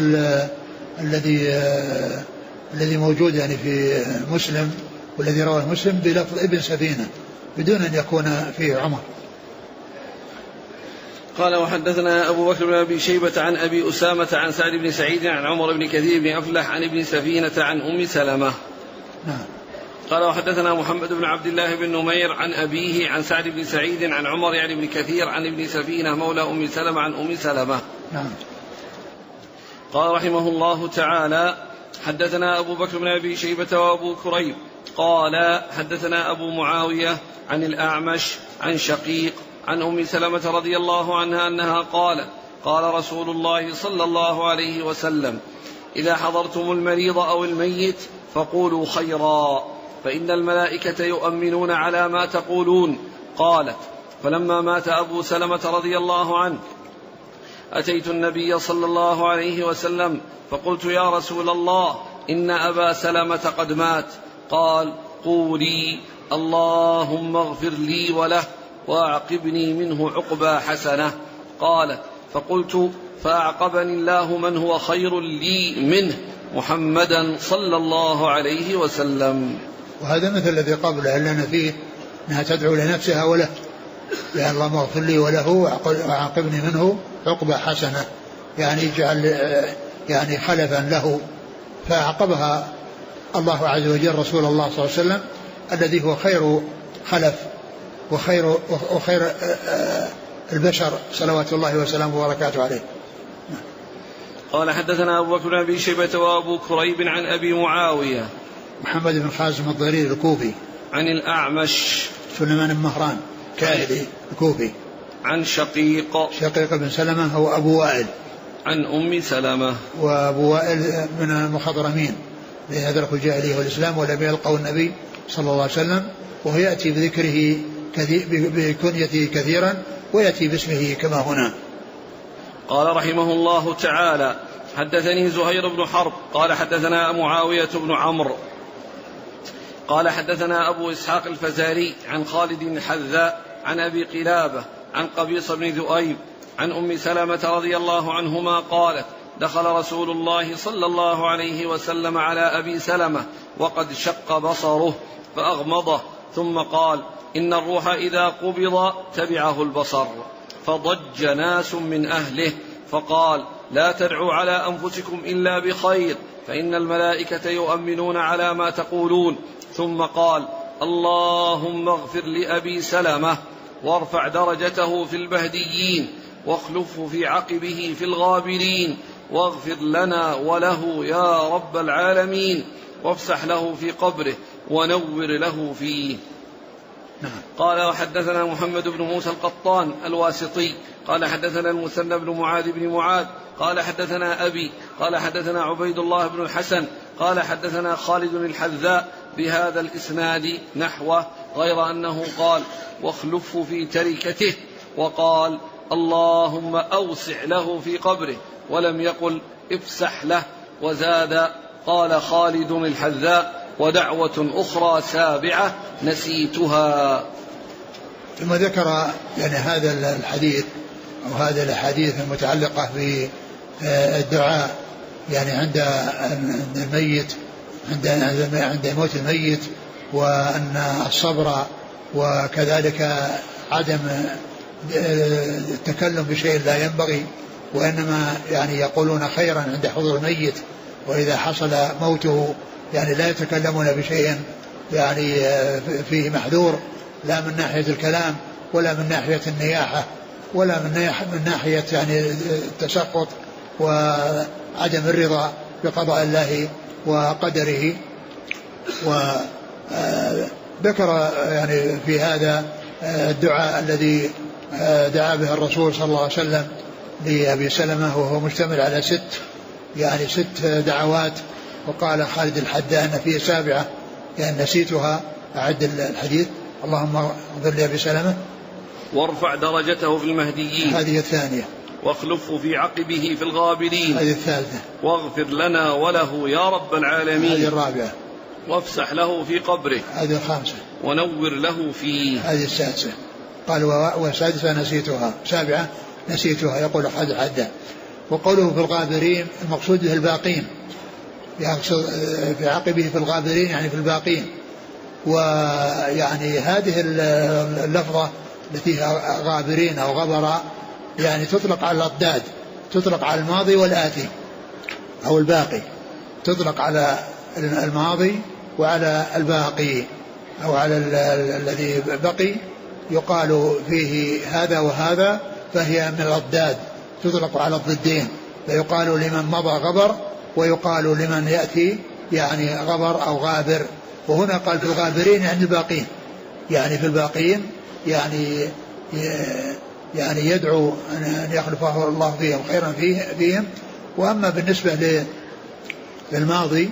الذي موجود يعني في مسلم والذي رواه مسلم بلفظ ابن سفينة بدون أن يكون فيه عمر. قال وحدثنا أبو بكر بن أبي شيبة عن أبي أسامة عن سعد بن سعيد عن عمر بن كثير بن أفلح عن ابن سفينة عن أم سلمة. نعم. قال وحدثنا محمد بن عبد الله بن نمير عن أبيه عن سعد بن سعيد عن عمر يعني بن كثير عن ابن سفينة مولى أم سلمة عن أم سلمة. نعم. قال رحمه الله تعالى حدثنا أبو بكر بن أبي شيبة وأبو كريب قال حدثنا أبو معاوية عن الأعمش عن شقيق عن أم سلمة رضي الله عنها أنها قالت قال رسول الله صلى الله عليه وسلم إذا حضرتم المريض أو الميت فقولوا خيرا فإن الملائكة يؤمنون على ما تقولون. قالت فلما مات أبو سلمة رضي الله عنه أتيت النبي صلى الله عليه وسلم فقلت يا رسول الله إن أبا سلمة قد مات. قال قولي اللهم اغفر لي وله وأعقبني منه عقبى حسنة. قالت فقلت فأعقبني الله من هو خير لي منه محمدا صلى الله عليه وسلم. وهذا مثل الذي قبله لنا فيه أنها تدعو لنفسها وله يعني اللهم اغفر لي وله وأعقبني منه عقبى حسنة، يعني يجعل يعني خلفا له، فأعقبها الله عز وجل رسول الله صلى الله عليه وسلم الذي هو خير خلف وخير البشر صلوات الله وسلامه وبركاته عليه. قال حدثنا أبو بكر بن أبي شيبة وأبو كريب عن أبي معاوية محمد بن خازم الضرير الكوفي عن الأعمش سليمان بن مهران كاهلي الكوفي عن شقيق بن سلمة هو أبو وائل عن أم سلمة وأبو وائل من المخضرمين الذين أدركوا الجاهلية والإسلام ولم يلقوا النبي صلى الله عليه وسلم، وهو يأتي بذكره بكنيته كثيرا ويأتي باسمه كما هنا. قال رحمه الله تعالى حدثني زهير بن حرب قال حدثنا معاوية بن عمرو قال حدثنا أبو إسحاق الفزاري عن خالد الحذاء عن أبي قلابة عن قبيص بن ذؤيب عن أم سلمة رضي الله عنهما قالت دخل رسول الله صلى الله عليه وسلم على أبي سلمة وقد شق بصره فأغمضه ثم قال إن الروح إذا قبض تبعه البصر، فضج ناس من أهله فقال لا تدعوا على أنفسكم إلا بخير فإن الملائكة يؤمنون على ما تقولون، ثم قال اللهم اغفر لأبي سلمة وارفع درجته في المهديين واخلفه في عقبه في الغابرين واغفر لنا وله يا رب العالمين وافسح له في قبره ونور له فيه. قال وحدثنا محمد بن موسى القطان الواسطي قال حدثنا المثنى بن معاذ بن معاذ قال حدثنا أبي قال حدثنا عبيد الله بن الحسن قال حدثنا خالد الحذاء بهذا الإسناد نحوه غير أنه قال واخلفه في تركته وقال اللهم أوسع له في قبره ولم يقل افسح له، وزاد قال خالد الحذاء ودعوة أخرى سابعة نسيتها. ثم ذكر يعني هذا الحديث أو هذه الأحاديث المتعلقة بالدعاء يعني عند الميت عند موت الميت، وأن الصبر وكذلك عدم التكلم بشيء لا ينبغي، وإنما يعني يقولون خيرا عند حضور الميت، وإذا حصل موته يعني لا يتكلمون بشيء يعني فيه محذور لا من ناحية الكلام ولا من ناحية النياحة ولا من ناحية يعني التسخط وعدم الرضا بقضاء الله وقدره. وذكر يعني في هذا الدعاء الذي دعا به الرسول صلى الله عليه وسلم لأبي سلمة، وهو مشتمل على ست دعوات. وقال خالد الحذاء أن فيه سابعة يعني نسيتها، أعد الحديث اللهم اغفر لأبي سلمة وارفع درجته في المهديين، هذه الثانية، واخلفه في عقبه في الغابرين، هذه الثالثة، واغفر لنا وله يا رب العالمين، هذه الرابعة، وافسح له في قبره، هذه الخامسة، ونور له فيه، هذه السادسة. قال والسادسة نسيتها، سابعة نسيتها، يقول خالد الحذاء. وقوله في الغابرين المقصود به الباقين، يقصد في عقبه في الغابرين يعني في الباقين. ويعني هذه اللفظة التي غابرين أو غبراء يعني تطلق على الأضداد، تطلق على الماضي والآتي أو الباقي، تطلق على الماضي وعلى الباقي أو على الذي بقي، يقال فيه هذا وهذا، فهي من الأضداد تطلق على الضدين، فيقال لمن مضى غبر ويقال لمن يأتي يعني غبر أو غابر. وهنا قال في الغابرين يعني الباقين، يعني في الباقين يعني يدعو أن يخلفه الله فيهم خيرا فيهم. وأما بالنسبة للماضي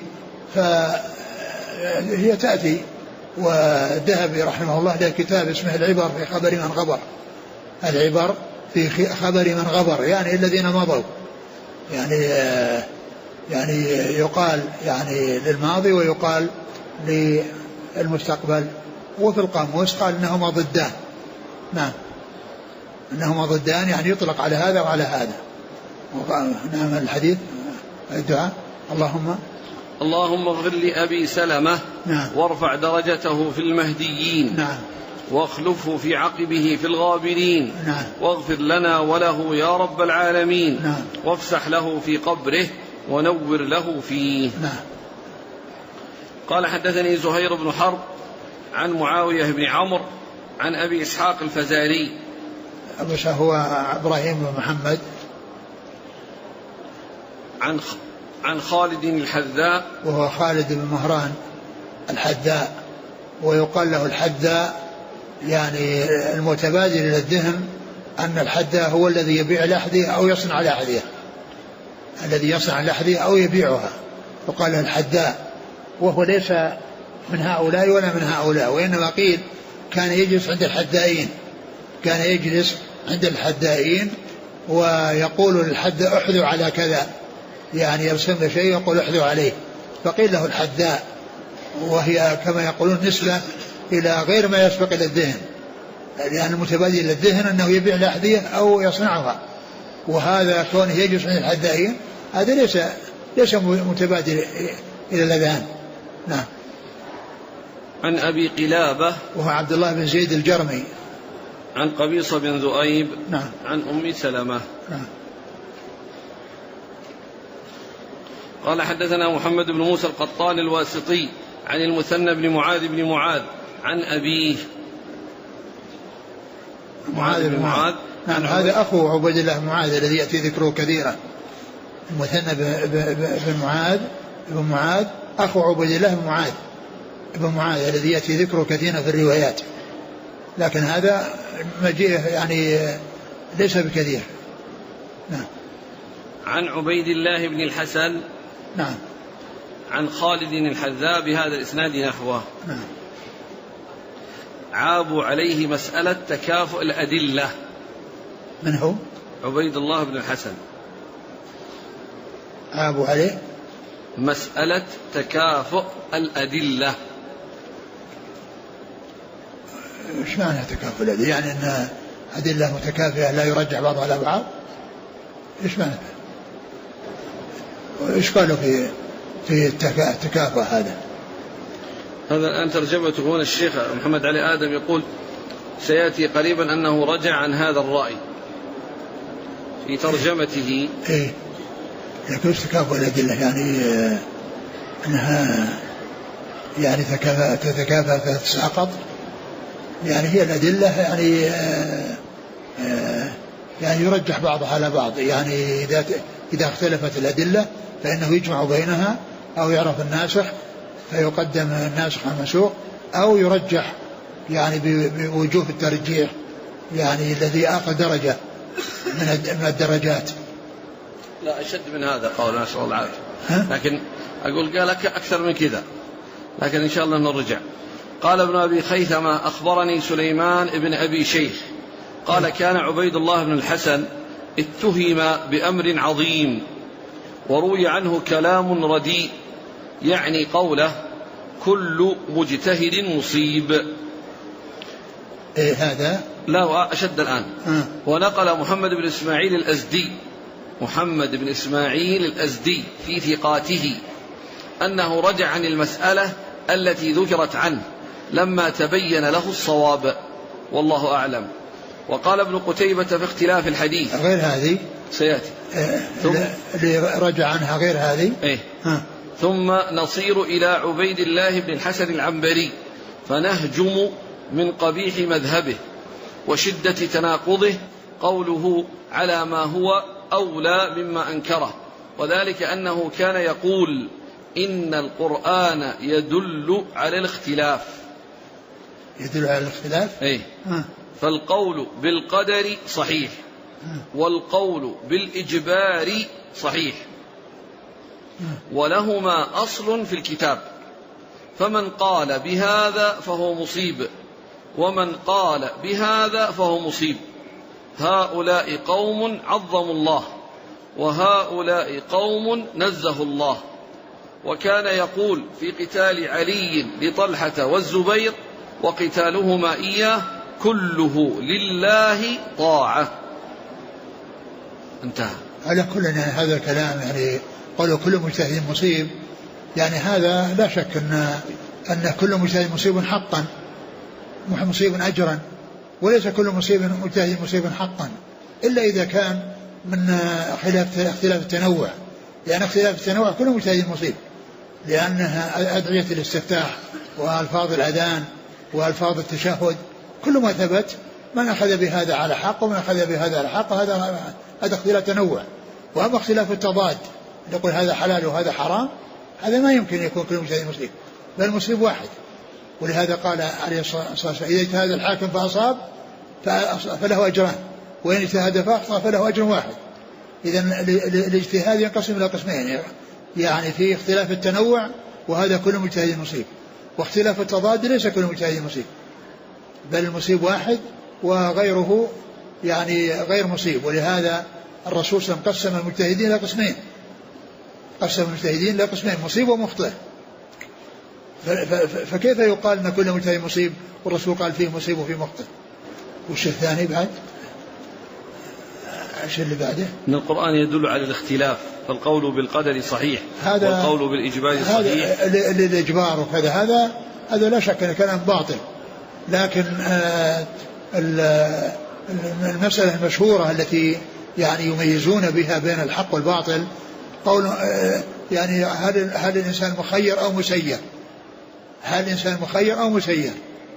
فهي تأتي، والذهبي رحمه الله له كتاب اسمه العبر في خبر من غبر، العبر في خبر من غبر يعني الذين مضوا، يعني يقال يعني للماضي ويقال للمستقبل. وفي القاموس قال انهما ضدان، نعم انهما ضدان يعني يطلق على هذا وعلى هذا. نعم الحديث الدعاء اللهم اغفر لأبي سلمة، نعم، وارفع درجته في المهديين، نعم، واخلفه في عقبه في الغابرين، نعم، واغفر لنا وله يا رب العالمين، نعم، وافسح له في قبره ونور له فيه. نعم. قال حدثني زهير بن حرب عن معاوية بن عمرو عن أبي إسحاق الفزاري. أبو إسحاق هو إبراهيم بن محمد. عن خالد الحذاء وهو خالد بن مهران الحذاء، ويقال له الحذاء يعني المتبادل إلى الذهن أن الحذاء هو الذي يبيع الأحذية أو يصنع الأحذية، الذي يصنع الأحذية أو يبيعها، وقال له الحذاء، وهو ليس من هؤلاء ولا من هؤلاء، وإنما قيل كان يجلس عند الحذائين، كان يجلس عند الحذائين ويقول للحذاء احذو على كذا، يعني يرسم له شيء يقول احذو عليه، فقيل له الحذاء، وهي كما يقولون نسبة إلى غير ما يسبق إلى الذهن، لأن المتبادل إلى الذهن أنه يبيع الأحذية أو يصنعها، وهذا كونه يجلس عند الحذائين هذا ليس متبادل إلى الأذهان. نعم. عن أبي قلابة وهو عبد الله بن زيد الجرمي. عن قبيصة بن ذؤيب. نعم. عن أم سلمة. نعم. قال حدثنا محمد بن موسى القطان الواسطي عن المثنى بن معاذ بن معاذ عن أبيه معاذ بن معاذ. نعم. هذا أخو عبيد الله بن معاذ الذي يأتي ذكره كثيرا. المثنى بن معاذ أخو عبيد الله بن معاذ الذي يأتي ذكره كثيرا في الروايات، لكن هذا مجيء يعني ليس بكثير. نعم. عن عبيد الله بن الحسن. نعم. عن خالد الحذاء بهذا الإسناد نحوه. نعم. عابوا عليه مسألة تكافؤ الأدلة. من هو؟ عبيد الله بن الحسن. عابوا عليه مسألة تكافؤ الأدلة. ايش معنى تكافؤ الأدلة؟ يعني أن أدلة متكافئة لا يرجح بعضها على بعض؟ ايش معنى؟ ايش قالوا في التكافؤ هذا؟ هذا الآن ترجمته هنا الشيخ محمد علي آدم يقول سيأتي قريبا أنه رجع عن هذا الرأي في ترجمته. إيه لكن تكافؤ الأدلة يعني أنها يعني تتكافأ فتساقط، يعني هي الأدلة يعني يرجح بعضها على بعض، يعني إذا اختلفت الأدلة فإنه يجمع بينها أو يعرف الناسخ فيقدم الناسخ على المنسوخ، أو يرجح يعني بوجوه الترجيح يعني الذي أقل درجة من الدرجات. لا أشد من هذا قول نسأل الله العافية، لكن أقول قال لك أكثر من كذا، لكن إن شاء الله نرجع. قال ابن أبي خيثمة أخبرني سليمان ابن أبي شيخ قال كان عبيد الله بن الحسن اتهم بأمر عظيم وروي عنه كلام رديء، يعني قوله كل مجتهد مصيب. إيه هذا لا أشد الآن. ونقل محمد بن إسماعيل الأزدي في ثقاته أنه رجع عن المسألة التي ذكرت عنه لما تبين له الصواب، والله أعلم. وقال ابن قتيبة في اختلاف الحديث غير هذه سيأتي اللي رجع عنها غير هذه. إيه؟ ثم نصير إلى عبيد الله بن الحسن العنبري فنهجم من قبيح مذهبه وشدة تناقضه قوله على ما هو أولى مما أنكره، وذلك أنه كان يقول إن القرآن يدل على الاختلاف. يدل على الاختلاف؟ إيه؟ فالقول بالقدر صحيح والقول بالإجبار صحيح ولهما أصل في الكتاب، فمن قال بهذا فهو مصيب ومن قال بهذا فهو مصيب. هؤلاء قوم عظموا الله وهؤلاء قوم نزهوا الله. وكان يقول في قتال علي لطلحة والزبير وقتالهما إياه كله لله طاعة. انتهى. على كل هذا الكلام يعني قالوا كل مجتهد مصيب، يعني هذا لا شك أن كل مجتهد مصيب حقا مصيب أجرا، وليس كل مجتهد مصيب حقا إلا إذا كان من اختلاف التنوع، لأن اختلاف التنوع كل مجتهد مصيب، لأنها أدعية الاستفتاح وألفاظ الأذان وألفاظ التشهد كل ما ثبت من أخذ بهذا على حق ومن أخذ بهذا على حق، هذا اختلاف تنوع. وأما اختلاف التضاد نقول هذا حلال وهذا حرام، هذا ما يمكن يكون كل مجتهد مصيب، بل المصيب واحد. ولهذا قال عليه الصلاة والسلام إذا اجتهد الحاكم فأصاب فله أجران، وإن اجتهد فأخطأ فله أجر واحد. إذن الاجتهاد ينقسم إلى قسمين، يعني في اختلاف التنوع وهذا كل مجتهد مصيب، واختلاف التضاد ليس كل مجتهد مصيب، بل المصيب واحد وغيره يعني غير مصيب. ولهذا الرسول صلى الله عليه وسلم قسم المجتهدين إلى قسمين، قسم المجتهدين إلى قسمين، مصيب ومخطئ. فكيف يقال أن كل مجتهد مصيب والرسول قال فيه مصيب وفيه مخطئ؟ وش الثاني بعد؟ ايش اللي بعده؟ ان القرآن يدل على الاختلاف، فالقول بالقدر صحيح والقول بالإجبار صحيح. هذا الإجبار وكذا هذا لا شك أنه كلام باطل، لكن المسألة المشهورة التي يعني يميزون بها بين الحق والباطل قول يعني هل الإنسان مخير أو مسير؟ هل الإنسان مخير أو مسير؟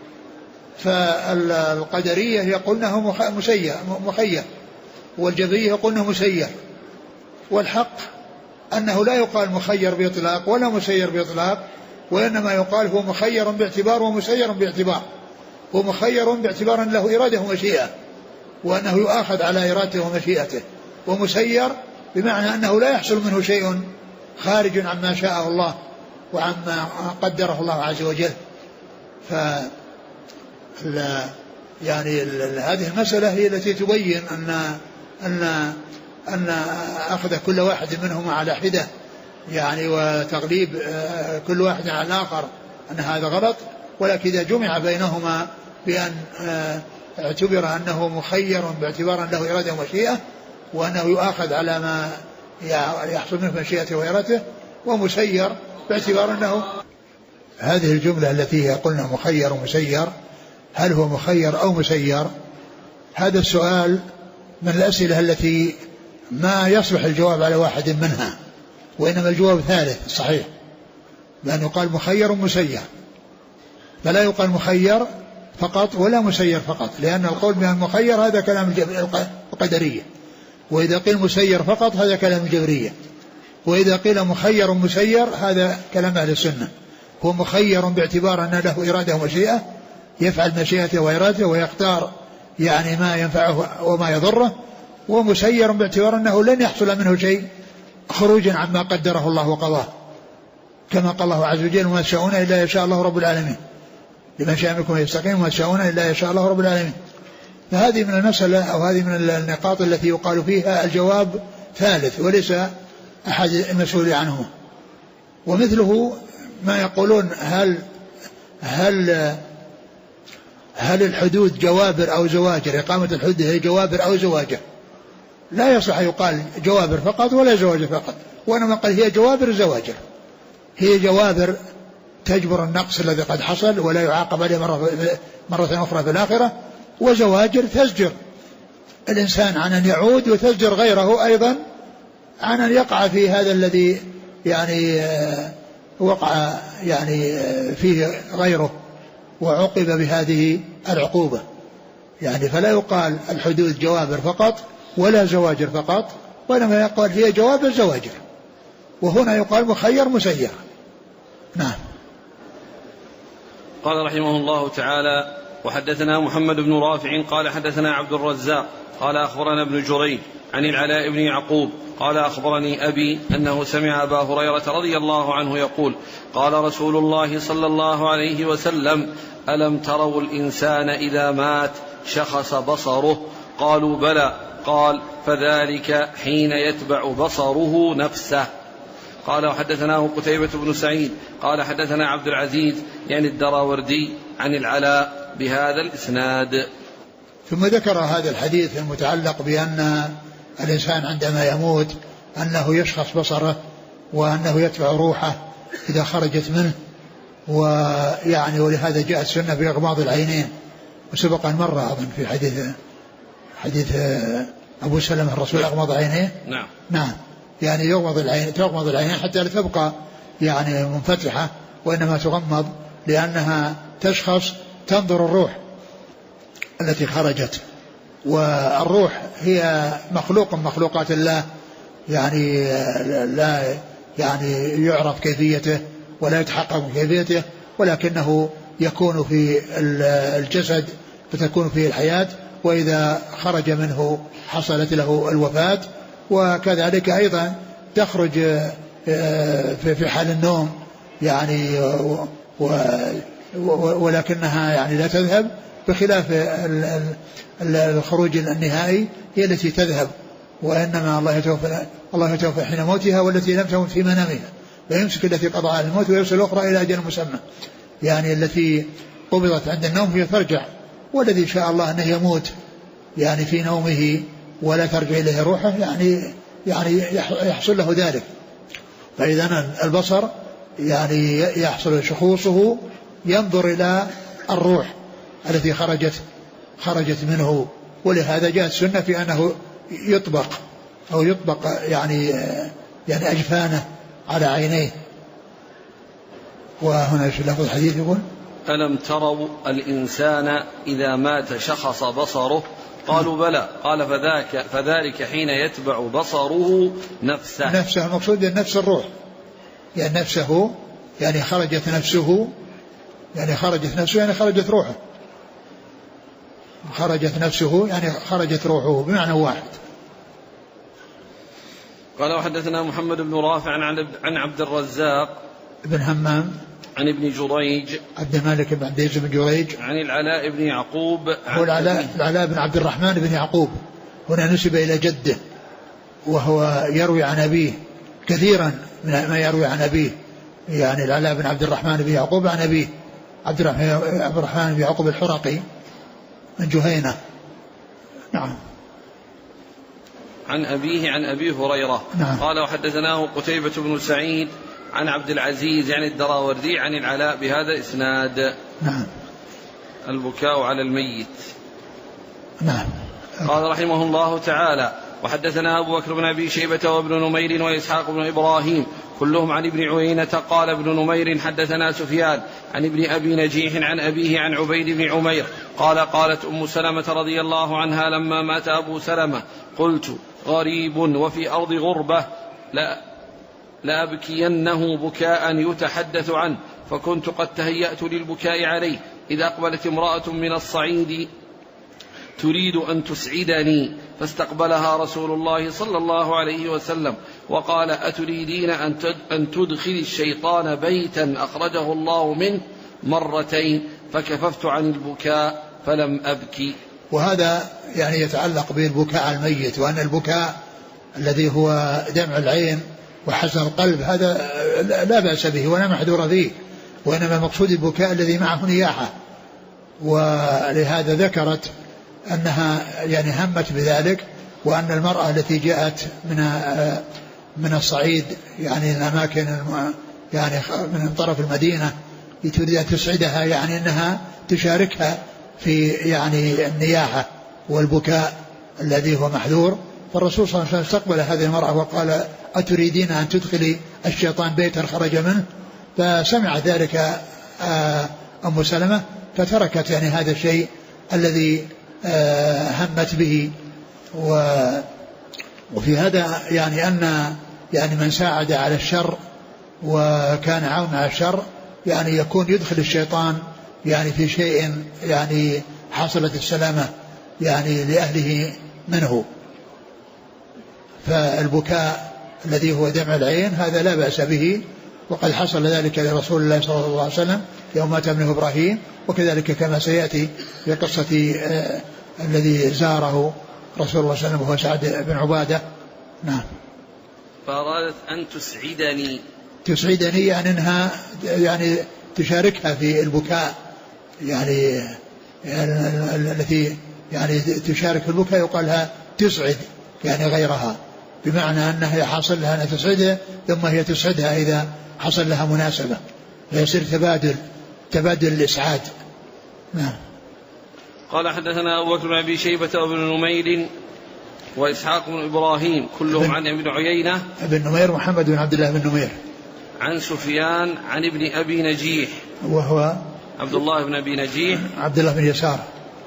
فالقدرية يقولونه مخير، والجبرية يقولونه مسير. والحق أنه لا يقال مخير بإطلاق ولا مسير بإطلاق، وإنما يقال هو مخير باعتبار ومسير باعتبار. هو مخير باعتبار أن له إرادة ومشيئة، وأنه يؤاخذ على إرادته ومشيئته، ومسير بمعنى أنه لا يحصل منه شيء خارج عما شاءه الله وعما قدره الله عز وجل. يعني هذه المسألة هي التي تبين أن أخذ كل واحد منهما على حدة يعني وتغليب كل واحد على الآخر أن هذا غلط. ولكن إذا جمع بينهما بأن اعتبر أنه مخير باعتبار أنه إرادة ومشيئة، وأنه يؤاخذ على ما يحصل منه مشيئته وإرادته، ومسير باعتبار أنه هذه الجملة التي هي قلنا مخير ومسير، هل هو مخير أو مسير؟ هذا السؤال من الأسئلة التي ما يصلح الجواب على واحد منها، وإنما الجواب ثالث صحيح، بأن يقال مخير ومسير، فلا يقال مخير فقط ولا مسير فقط، لأن القول بأن مخير هذا كلام القدرية، وإذا قيل مسير فقط هذا كلام الجبرية، وإذا قيل مخير ومسير هذا كلام أهل السنة. هو مخير باعتبار أن له إرادة ومشيئة، يفعل مشيئته وإرادته ويختار يعني ما ينفعه وما يضره، ومسير باعتبار أنه لن يحصل منه شيء خروجا عما قدره الله وقضاه، كما قال الله عز وجل وما تشاءون إلا يشاء الله رب العالمين، لمن شاء منكم يستقيم وما تشاءون إلا يشاء الله رب العالمين. فهذه من المسألة أو هذه من النقاط التي يقال فيها الجواب ثالث وليس أحد المسؤول عنه. ومثله ما يقولون هل الحدود جوابر أو زواجر؟ إقامة الحدود هي جوابر أو زواجر؟ لا يصح يقال جوابر فقط ولا زواجر فقط، وإنما قال هي جوابر وزواجر. هي جوابر تجبر النقص الذي قد حصل ولا يعاقب عليه مرة أخرى في الآخرة، وزواجر تزجر الإنسان عن أن يعود وتزجر غيره أيضا عن أن يقع في هذا الذي يعني وقع يعني فيه غيره وعوقب بهذه العقوبة. يعني فلا يقال الحدود جوابر فقط ولا زواجر فقط، وإنما يقال هي جوابر زواجر، وهنا يقال مخير مسير. نعم. قال رحمه الله تعالى: وحدثنا محمد بن رافع قال حدثنا عبد الرزاق قال أخبرنا ابن جريج عن العلاء بن يعقوب قال أخبرني أبي أنه سمع أبا هريرة رضي الله عنه يقول: قال رسول الله صلى الله عليه وسلم: ألم تروا الإنسان إذا مات شخص بصره؟ قالوا: بلى. قال: فذلك حين يتبع بصره نفسه. قال: وحدثناه قتيبة بن سعيد قال حدثنا عبد العزيز يعني الدراوردي عن العلاء بهذا الإسناد. ثم ذكر هذا الحديث المتعلق بأن الإنسان عندما يموت أنه يشخص بصره وأنه يتبع روحه إذا خرجت منه، ويعني ولهذا جاء السنة بإغماض العينين، وسبق أن مر أظن في حديث أبو سلمة الرسول أغمض عينيه. نعم يعني تغمض العين حتى لا تبقى يعني منفتحة، وإنما تغمض لأنها تشخص تنظر الروح، التي خرجت. والروح هي مخلوق من مخلوقات الله، يعني لا يعني يعرف كيفيته ولا يتحقق كيفيته، ولكنه يكون في الجسد فتكون فيه الحياة، وإذا خرج منه حصلت له الوفاة. وكذلك أيضا تخرج في حال النوم يعني ولكنها يعني لا تذهب، بخلاف الخروج النهائي هي التي تذهب. وإنما الله يتوفى حين موتها والتي لم تمت في منامها، فيمسك التي قضى على الموت ويرسل الأخرى إلى أجل مسمى. يعني التي قبضت عند النوم هي ترجع، والذي شاء الله أنه يموت يعني في نومه ولا ترجع إليه روحه يعني يحصل له ذلك. فإذا البصر يعني يحصل شخوصه ينظر إلى الروح التي خرجت منه. ولهذا جاءت السنة في أنه يطبق يعني أجفانه على عينيه. وهنا في لفظ الحديث يقول: ألم تروا الإنسان إذا مات شخص بصره؟ قالوا بلى. قال فذلك حين يتبع بصره نفسه. المقصود نفس الروح، يعني نفسه يعني خرجت نفسه، يعني خرجت روحه، خرجت نفسه يعني خرجت روحه بمعنى واحد. قال: وحدثنا محمد بن رافع عن عبد الرزاق بن همام عن ابن جريج عبد الملك بن عبد العزيز بن جريج عن العلاء بن يعقوب هو العلاء بن عبد الرحمن بن يعقوب، هنا نسب إلى جده، وهو يروي عن أبيه كثيرا من ما يروي عن أبيه، يعني العلاء بن عبد الرحمن بن يعقوب عن أبيه عبد الرحمن بن يعقوب الحرقي من جهينة. نعم. عن أبيه عن أبي هريرة. نعم. قال: وحدثناه قتيبة بن سعيد عن عبد العزيز عن الدراوردي عن العلاء بهذا الإسناد. نعم. البكاء على الميت. نعم. قال رحمه الله تعالى: وحدثنا أبو بكر بن أبي شيبة وابن نمير وإسحاق بن إبراهيم كلهم عن ابن عيينة. قال ابن نمير: حدثنا سفيان عن ابن أبي نجيح عن أبيه عن عبيد بن عمير قال: قالت أم سلمة رضي الله عنها لما مات أبو سلمة: قلت: غريب وفي أرض غربة لأبكينه بكاء يتحدث عنه، فكنت قد تهيأت للبكاء عليه إذا أقبلت امرأة من الصعيد تريد أن تسعدني، فاستقبلها رسول الله صلى الله عليه وسلم وقال: أتريدين أن تدخل الشيطان بيتا أخرجه الله منه؟ مرتين، فكففت عن البكاء فلم أبكي. وهذا يعني يتعلق بالبكاء على الميت، وأن البكاء الذي هو دمع العين وحزن القلب هذا لا بأس به ولا محذور فيه، وإنما المقصود البكاء الذي معه نياحة. ولهذا ذكرت أنها يعني همت بذلك، وأن المرأة التي جاءت من الصعيد يعني الأماكن يعني من طرف المدينة تريد أن تسعدها، يعني أنها تشاركها في يعني النياحة والبكاء الذي هو محذور. فالرسول صلى الله عليه وسلم استقبل هذه المرأة وقال: أتريدين أن تدخلي الشيطان بيتا خرج منه؟ فسمع ذلك أم سلمة فتركت يعني هذا الشيء الذي همت به. وفي هذا يعني أن يعني من ساعد على الشر وكان عون على الشر يعني يكون يدخل الشيطان يعني في شيء يعني حصلت السلامة يعني لأهله منه. فالبكاء الذي هو دمع العين هذا لا بأس به، وقد حصل ذلك لرسول الله صلى الله عليه وسلم يوم مات ابنه إبراهيم، وكذلك كما سيأتي في قصة الذي زاره رسول الله صلى الله عليه وسلم وهو سعد بن عبادة. نعم. فأرادت أن تسعدني يعني أنها يعني تشاركها في البكاء، يعني التي يعني تشارك في البكاء يقال لها تسعد يعني غيرها، بمعنى أنها حصل لها أن تسعدها ثم هي تسعدها إذا حصل لها مناسبة، فيصير تبادل الإسعاد. نعم. قال: حدثنا أبو بكر بن أبي شيبة وابن نمير وإسحاق بن إبراهيم كلهم عن ابن عيينة. ابن نمير محمد بن عبد الله بن نمير. عن سفيان عن ابن أبي نجيح وهو عبد الله بن أبي نجيح عبد الله بن يسار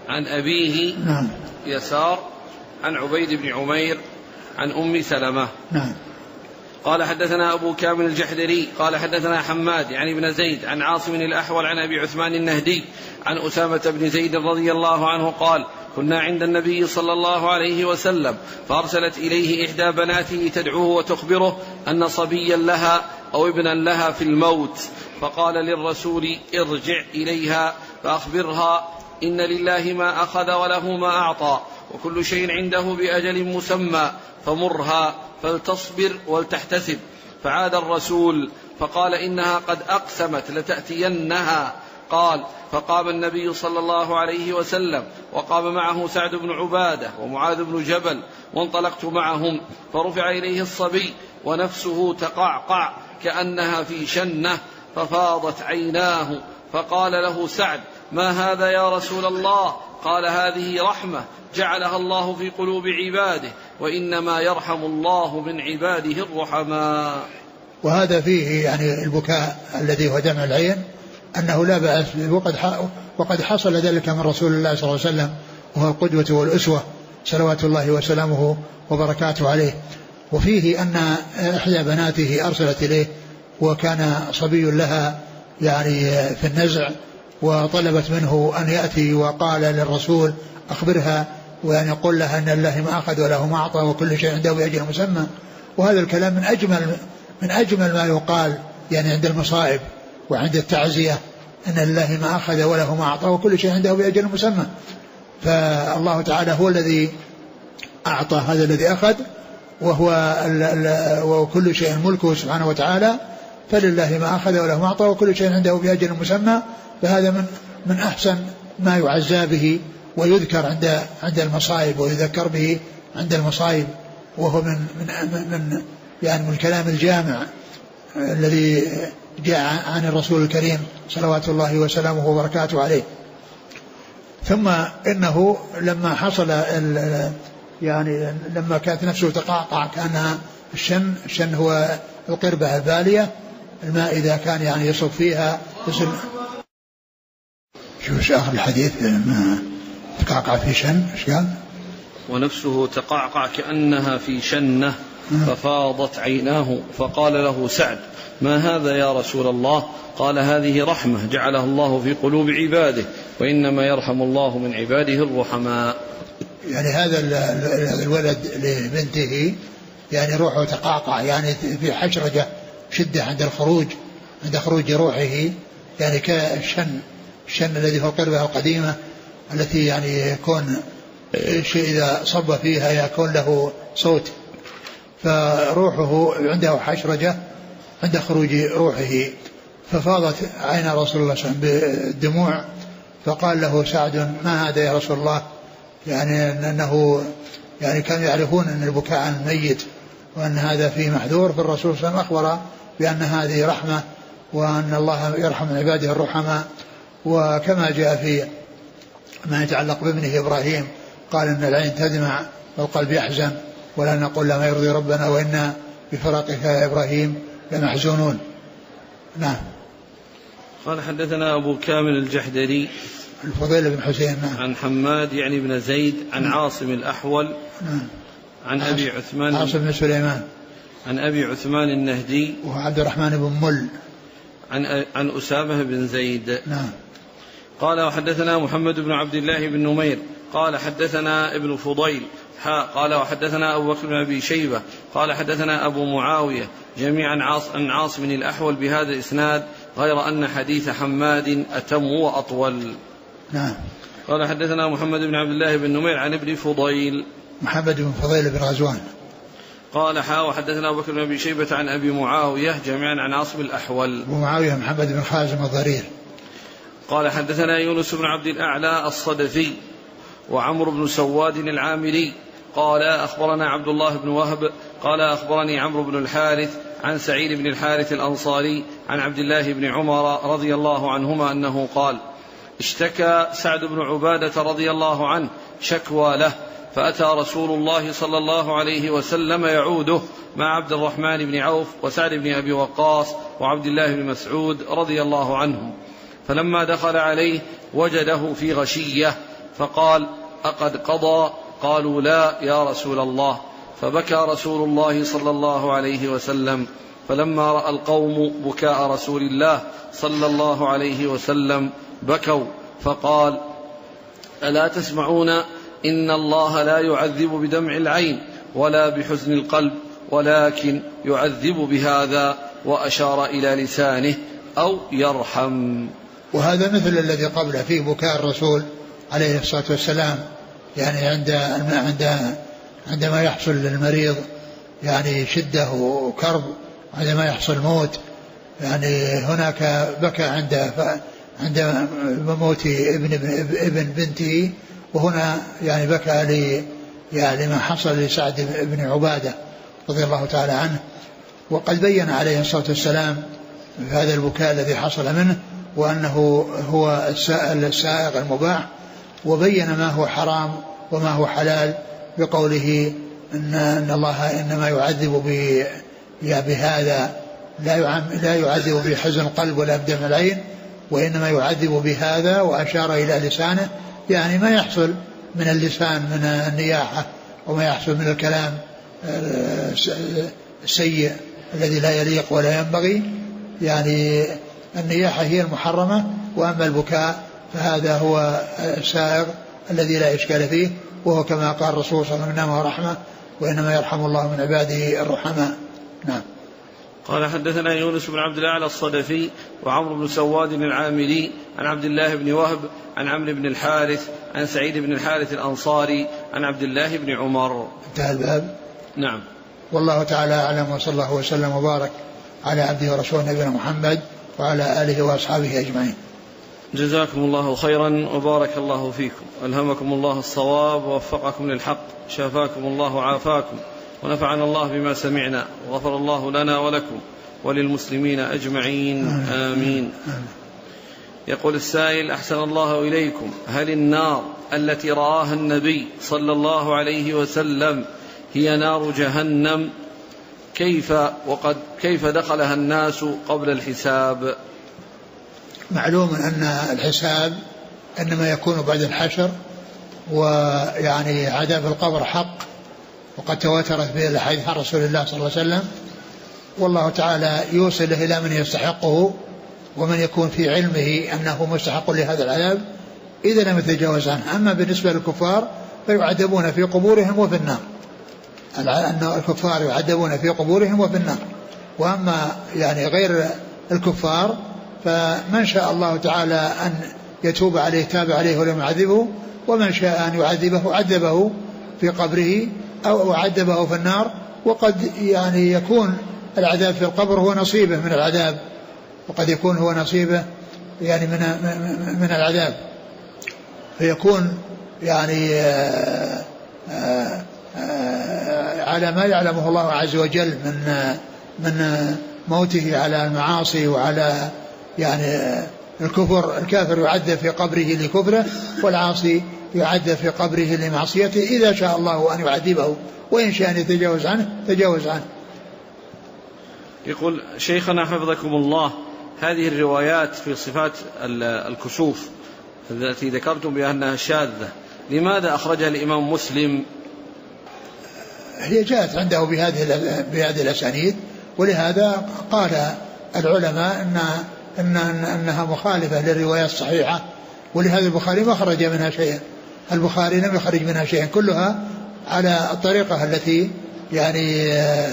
عن أبيه نعم. يسار عن عبيد بن عمير عن أم سلمة. نعم. قال حدثنا أبو كامل الجحدري قال حدثنا حماد يعني بن زيد عن عاصم الأحول عن أبي عثمان النهدي عن أسامة بن زيد رضي الله عنه قال كنا عند النبي صلى الله عليه وسلم فأرسلت إليه إحدى بناته تدعوه وتخبره أن صبيا لها أو ابنا لها في الموت، فقال للرسول ارجع إليها فأخبرها إن لله ما أخذ وله ما أعطى وكل شيء عنده بأجل مسمى فمرها فلتصبر ولتحتسب. فعاد الرسول فقال إنها قد أقسمت لتأتينها. قال فقام النبي صلى الله عليه وسلم وقام معه سعد بن عبادة ومعاذ بن جبل وانطلقت معهم فرفع إليه الصبي ونفسه تقعقع كأنها في شنة ففاضت عيناه، فقال له سعد ما هذا يا رسول الله؟ قال هذه رحمة جعلها الله في قلوب عباده وإنما يرحم الله من عباده الرحماء. وهذا فيه يعني البكاء الذي هو دمع العين أنه لا بأس، وقد حصل ذلك من رسول الله صلى الله عليه وسلم وهو القدوة والأسوة صلوات الله وسلامه وبركاته عليه. وفيه أن إحدى بناته أرسلت إليه وكان صبي لها يعني في النزع، وطلبت منه أن يأتي وقال للرسول أخبرها وأن يقول لها أن الله ما أخذ وله ما أعطى وكل شيء عنده بأجل مسمى. وهذا الكلام من أجمل ما يقال يعني عند المصائب وعند التعزية، أن الله ما أخذ وله ما أعطى وكل شيء عنده بأجل مسمى. فالله تعالى هو الذي أعطى هذا الذي أخذ، وكل شيء ملكه سبحانه وتعالى، فلله ما أخذ وله ما أعطى وكل شيء عنده بأجل مسمى. فهذا من أحسن ما يعزى به ويذكر عند المصائب ويذكر به عند المصائب، وهو من الكلام الجامع الذي جاء عن الرسول الكريم صلوات الله وسلامه وبركاته عليه. ثم إنه لما حصل يعني لما كانت نفسه تقعقع كأنها الشن هو القربة البالية، الماء إذا كان يعني يصب فيها يصل. شو آخر الحديث؟ لما تقعقع في شن ايش قال؟ ونفسه تقعقع كأنها في شنة ففاضت عيناه، فقال له سعد ما هذا يا رسول الله؟ قال هذه رحمة جعلها الله في قلوب عباده وإنما يرحم الله من عباده الرحماء. يعني هذا الولد لبنته يعني روحه تقعقع، يعني في حشرجة شدة عند خروج روحه، يعني كالشن الذي هو القربة القديمة التي يعني يكون شيء إذا صب فيها يكون له صوت، فروحه عنده حشرجة عند خروج روحه، ففاضت عين رسول الله صلى الله عليه وسلم بالدموع. فقال له سعد ما هذا يا رسول الله؟ يعني أنه يعني كانوا يعرفون أن البكاء عن الميت وأن هذا فيه محذور، فالرسول صلى الله عليه وسلم أخبر بأن هذه رحمة وأن الله يرحم عباده الرحماء. وكما جاء في ما يتعلق بابنه إبراهيم قال إن العين تدمع والقلب يحزن ولا نقول لا ما يرضي ربنا وإنا بفراقك يا إبراهيم لمحزونون. نعم. قال حدثنا أبو كامل الجحدري الفضيل بن حسين عن حماد يعني بن زيد عن عاصم الأحول عن أبي عثمان عاصم بن سليمان عن أبي عثمان النهدي وعبد الرحمن بن مل عن أسامة بن زيد. نعم. قال وحدثنا محمد بن عبد الله بن نمير قال حدثنا ابن فضيل قال وحدثنا أبو بكر بن أبي شيبة قال حدثنا أبو معاوية جميعا عن عاصم الأحول بهذا الإسناد غير أن حديث حماد أتم وأطول. نعم. قال حدثنا محمد بن عبد الله بن نمير عن ابن فضيل محمد بن فضيل بن غزوان قال وحدثنا أبو بكر بن أبي شيبة عن أبي معاوية جميعا عن عاصم الأحول. أبو معاوية محمد بن خازم الضرير. قال حدثنا يونس بن عبد الأعلى الصدفي وعمرو بن سواد العامري قال أخبرنا عبد الله بن وهب قال أخبرني عمرو بن الحارث عن سعيد بن الحارث الأنصاري عن عبد الله بن عمر رضي الله عنهما أنه قال اشتكى سعد بن عبادة رضي الله عنه شكوى له، فأتى رسول الله صلى الله عليه وسلم يعوده مع عبد الرحمن بن عوف وسعد بن أبي وقاص وعبد الله بن مسعود رضي الله عنهم، فلما دخل عليه وجده في غشية فقال: أقد قضى؟ قالوا: لا يا رسول الله. فبكى رسول الله صلى الله عليه وسلم. فلما رأى القوم بكاء رسول الله صلى الله عليه وسلم بكوا، فقال: ألا تسمعون؟ إن الله لا يعذب بدمع العين ولا بحزن القلب، ولكن يعذب بهذا، وأشار إلى لسانه، أو يرحم. وهذا مثل الذي قبله في بكاء الرسول عليه الصلاة والسلام، يعني عندما يحصل للمريض يعني شدة وكرب، عندما يحصل موت، يعني هناك بكى عند موت ابن بنته، وهنا يعني بكى لما حصل لسعد بن عبادة رضي الله تعالى عنه. وقد بين عليه الصلاة والسلام في هذا البكاء الذي حصل منه، وأنه هو السائغ المباح، وبين ما هو حرام وما هو حلال بقوله إن الله إنما يعذب بهذا، لا يعذب بحزن القلب ولا بدمع العين، وإنما يعذب بهذا، وأشار إلى لسانه، يعني ما يحصل من اللسان من النياحة، وما يحصل من الكلام السيء الذي لا يليق ولا ينبغي، يعني النياحة هي المحرمة، وأما البكاء فهذا هو السائغ الذي لا إشكال فيه، وهو كما قال الرسول صلى الله عليه وسلم: ورحمة، وإنما يرحم الله من عباده الرحماء. نعم. قال: حدثنا يونس بن عبد الأعلى الصدفي وعمرو بن سواد العامري عن عبد الله بن وهب عن عمرو بن الحارث عن سعيد بن الحارث الأنصاري عن عبد الله بن عمر. انتهى الباب. نعم. والله تعالى أعلم، وصلى الله وسلم وبارك على عبده ورسوله نبينا محمد وعلى آله وأصحابه أجمعين. جزاكم الله خيرا وبارك الله فيكم، ألهمكم الله الصواب ووفقكم للحق، شافاكم الله وعافاكم، ونفعنا الله بما سمعنا، وغفر الله لنا ولكم وللمسلمين أجمعين، آمين. يقول السائل: أحسن الله إليكم، هل النار التي رآها النبي صلى الله عليه وسلم هي نار جهنم؟ كيف دخلها الناس قبل الحساب؟ معلوم أن الحساب إنما يكون بعد الحشر، ويعني عذاب القبر حق، وقد تواترت به الأحاديث عن رسول الله صلى الله عليه وسلم، والله تعالى يوصله إلى من يستحقه، ومن يكون في علمه أنه مستحق لهذا العذاب إذا لم يتجاوز عنه. أما بالنسبة للكفار فيعذبون في قبورهم وفي النار، أن الكفار يعذبون في قبورهم وفي النار. وأما يعني غير الكفار فمن شاء الله تعالى أن يتوب عليه تاب عليه ولم يعذبه، ومن شاء أن يعذبه عذبه في قبره أو عذبه في النار. وقد يعني يكون العذاب في القبر هو نصيبه من العذاب، وقد يكون هو نصيبه يعني من العذاب، فيكون يعني على ما يعلمه الله عز وجل من موته على المعاصي وعلى يعني الكافر يعذب في قبره لكفره، والعاصي يعذب في قبره لمعصيته، إذا شاء الله أن يعذبه، وإن شاء أن يتجاوز عنه تجاوز عنه. يقول: شيخنا حفظكم الله، هذه الروايات في صفات الكسوف التي ذكرتم بأنها شاذة، لماذا أخرجها الإمام مسلم؟ هي جاءت عنده بهذه الأسانيد، ولهذا قال العلماء أنها مخالفة للروايات الصحيحة، ولهذا البخاري ما خرج منها شيئا، البخاري لم يخرج منها شيئا، كلها على الطريقة التي يعني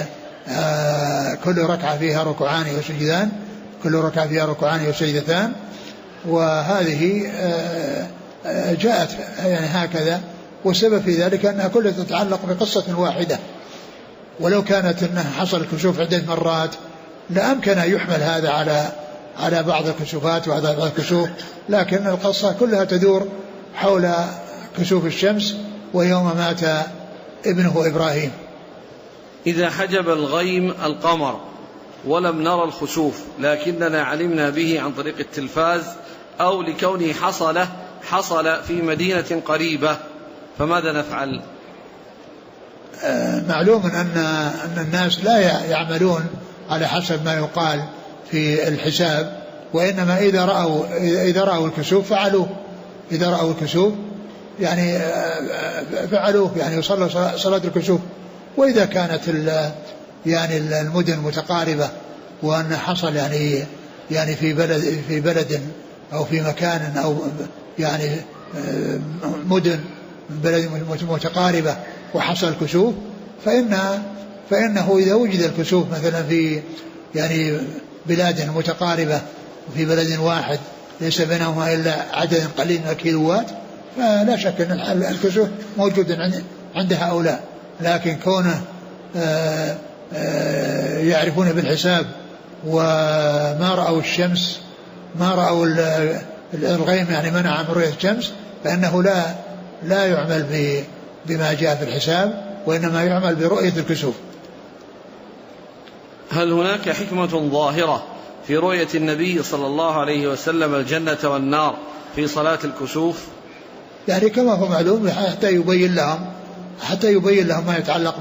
كل ركعة فيها ركوعان وسجدان، كل ركعة فيها ركوعان وسجدتان، وهذه جاءت يعني هكذا. والسبب في ذلك أنها كلها تتعلق بقصة واحدة، ولو كانت أنها حصل الكسوف عدة مرات لأمكن يحمل هذا على بعض الكسوفات وعلى بعض الكسوف، لكن القصة كلها تدور حول كسوف الشمس ويوم مات ابنه إبراهيم. إذا حجب الغيم القمر ولم نرى الخسوف لكننا علمنا به عن طريق التلفاز أو لكونه حصل في مدينة قريبة، فماذا نفعل؟ معلوم أن الناس لا يعملون على حسب ما يقال في الحساب، وإنما إذا رأوا الكسوف فعلوا، إذا رأوا الكسوف يعني فعلوه، يعني يصلوا صلاة الكسوف. وإذا كانت يعني المدن متقاربة وأن حصل يعني في بلد أو في مكان أو يعني مدن بلد متقاربة وحصل الكسوف، فإنه إذا وجد الكسوف مثلا في يعني بلاد متقاربة وفي بلد واحد ليس بينهما إلا عدد قليل من الكيلوات، فلا شك أن الكسوف موجود عند هؤلاء. لكن كونه يعرفون بالحساب وما رأوا الشمس، ما رأوا الغيم يعني منع من رؤية الشمس، فإنه لا يعمل بما جاء في الحساب، وإنما يعمل برؤية الكسوف. هل هناك حكمة ظاهرة في رؤية النبي صلى الله عليه وسلم الجنة والنار في صلاة الكسوف؟ يعني كما هو معلوم حتى يبين لهم ما يتعلق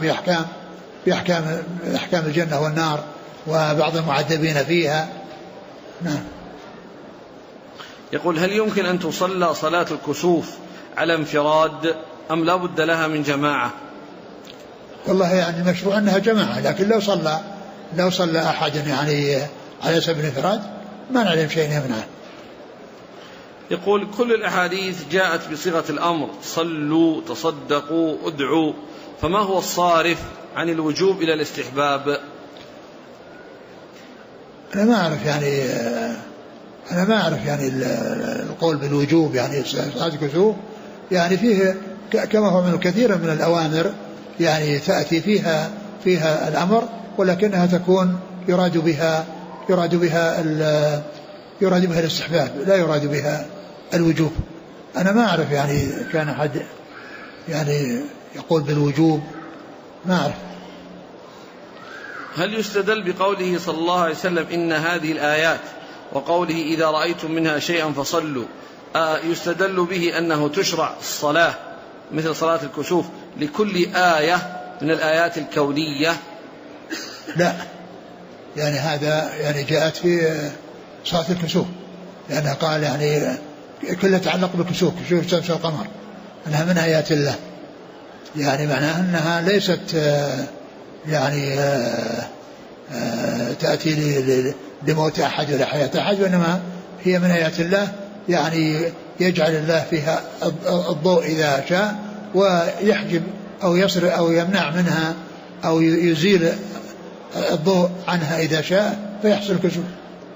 بأحكام الجنة والنار وبعض المعذبين فيها. نعم. يقول: هل يمكن أن تصلى صلاة الكسوف على انفراد أم لا بد لها من جماعة؟ والله يعني مشروع أنها جماعة، لكن لو صلى أحد يعني على سبيل الانفراد ما نعلم شيء يمنعه. يقول: كل الأحاديث جاءت بصيغة الأمر: صلوا، تصدقوا، ادعوا، فما هو الصارف عن الوجوب إلى الاستحباب؟ أنا ما أعرف يعني القول بالوجوب يعني صلاة الكسوف يعني فيه كما هو من كثير من الأوامر يعني تأتي فيها الأمر، ولكنها تكون يراد بها الاستحباب، لا يراد بها الوجوب. أنا ما أعرف يعني كان أحد يعني يقول بالوجوب، ما أعرف. هل يستدل بقوله صلى الله عليه وسلم: إن هذه الآيات، وقوله: إذا رأيتم منها شيئا فصلوا، يستدل به أنه تشرع الصلاة مثل صلاة الكسوف لكل آية من الآيات الكونية؟ لا، يعني هذا يعني جاءت في صلاة الكسوف، لأنها قال يعني كلها تتعلق بالكسوف، كسوف الشمس والقمر، أنها من آيات الله، يعني معناها أنها ليست يعني تأتي لموت أحد ولا حياة أحد، وإنما هي من آيات الله، يعني يجعل الله فيها الضوء إذا شاء، ويحجب أو يصرف أو يمنع منها أو يزيل الضوء عنها إذا شاء، فيحصل كسوف.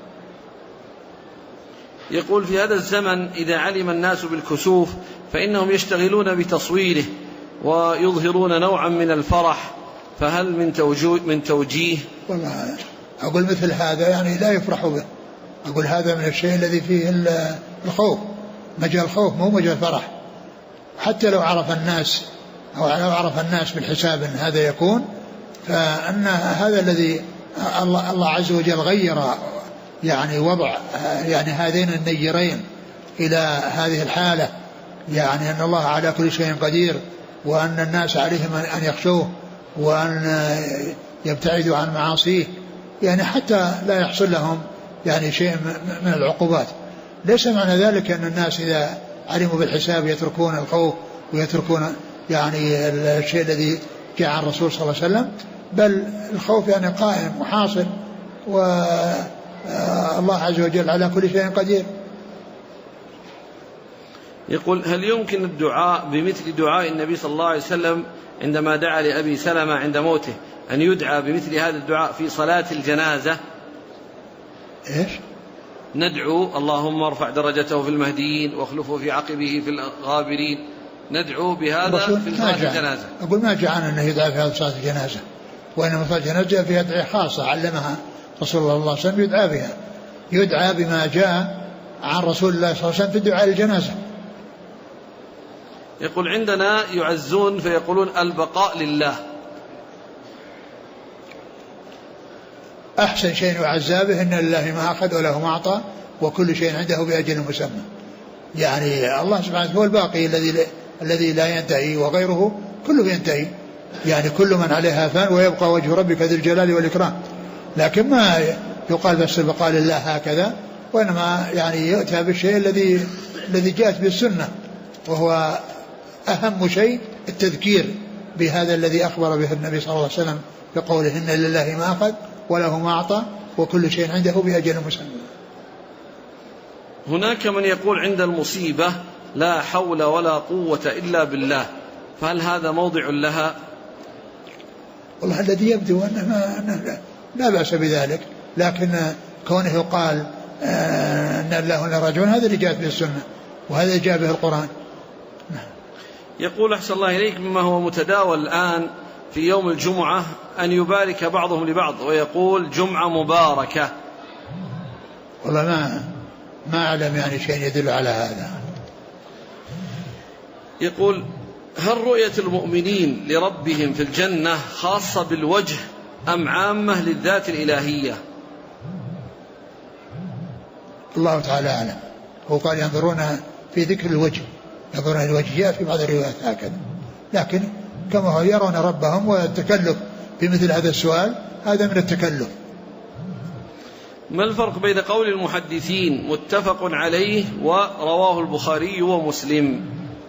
يقول: في هذا الزمن إذا علم الناس بالكسوف فإنهم يشتغلون بتصويره ويظهرون نوعا من الفرح، فهل من توجيه؟ والله أقول مثل هذا يعني لا يفرح به، أقول هذا من الشيء الذي فيه الخوف، مجال الخوف مو مجال فرح. حتى لو عرف الناس بالحساب أن هذا يكون، فأن هذا الذي الله عز وجل غير يعني وضع يعني هذين النيرين إلى هذه الحالة، يعني أن الله على كل شيء قدير، وأن الناس عليهم أن يخشوه وأن يبتعدوا عن معاصيه، يعني حتى لا يحصل لهم يعني شيء من العقوبات. ليس معنى ذلك أن الناس إذا علموا بالحساب يتركون الخوف ويتركون يعني الشيء الذي جاء عن الرسول صلى الله عليه وسلم، بل الخوف يعني قائم وحاصل، والله عز وجل على كل شيء قدير. يقول: هل يمكن الدعاء بمثل دعاء النبي صلى الله عليه وسلم عندما دعا لأبي سلمة عند موته، أن يدعى بمثل هذا الدعاء في صلاة الجنازة؟ إيش؟ ندعو: اللهم ارفع درجته في المهديين واخلفه في عقبه في الغابرين، ندعو بهذا في صلاة الجنازة. أقول ما جاء عنه أنه يدعى في هذا صلاة الجنازة، وإنما صلاة الجنازة فيها أدعية خاصة علمها رسول الله صلى الله عليه وسلم يدعى بها، يدعى بما جاء عن رسول الله صلى الله عليه وسلم في الدعاء للجنازة. يقول: عندنا يعزون فيقولون البقاء لله. أحسن شيء يعزى به إن لله ما أخذ وله ما أعطى وكل شيء عنده بأجل مسمى. يعني الله سبحانه هو الباقي الذي لا ينتهي، وغيره كله ينتهي، يعني كل من عليها فان ويبقى وجه ربك ذي الجلال والإكرام. لكن ما يقال بس البقاء لله هكذا، وإنما يعني يؤتى بالشيء الذي جاءت بالسنة، وهو أهم شيء التذكير بهذا الذي أخبر به النبي صلى الله عليه وسلم بقوله إن لله ما أخذ وله ما أعطى وكل شيء عنده بأجل مسمى. هناك من يقول عند المصيبة لا حول ولا قوة إلا بالله، فهل هذا موضع لها؟ والله الذي يبدو أنه لا بأس بذلك، لكن كونه يقال أن الله لا راجعون هذا اللي جاءت به السنة وهذا اللي جاء به القرآن. يقول أحسن الله إليك مما هو متداول الآن في يوم الجمعة أن يبارك بعضهم لبعض ويقول جمعة مباركة. والله ما أعلم يعني شيء يدل على هذا. يقول هل رؤية المؤمنين لربهم في الجنة خاصة بالوجه أم عامة للذات الإلهية؟ الله تعالى أعلم. هو قال ينظرون في ذكر الوجه، ينظرون الوجه جاء في بعض الروايات هكذا، لكن كما هو يرون ربهم، والتكلف بمثل هذا السؤال هذا من التكلف. ما الفرق بين قول المحدثين متفق عليه ورواه البخاري ومسلم؟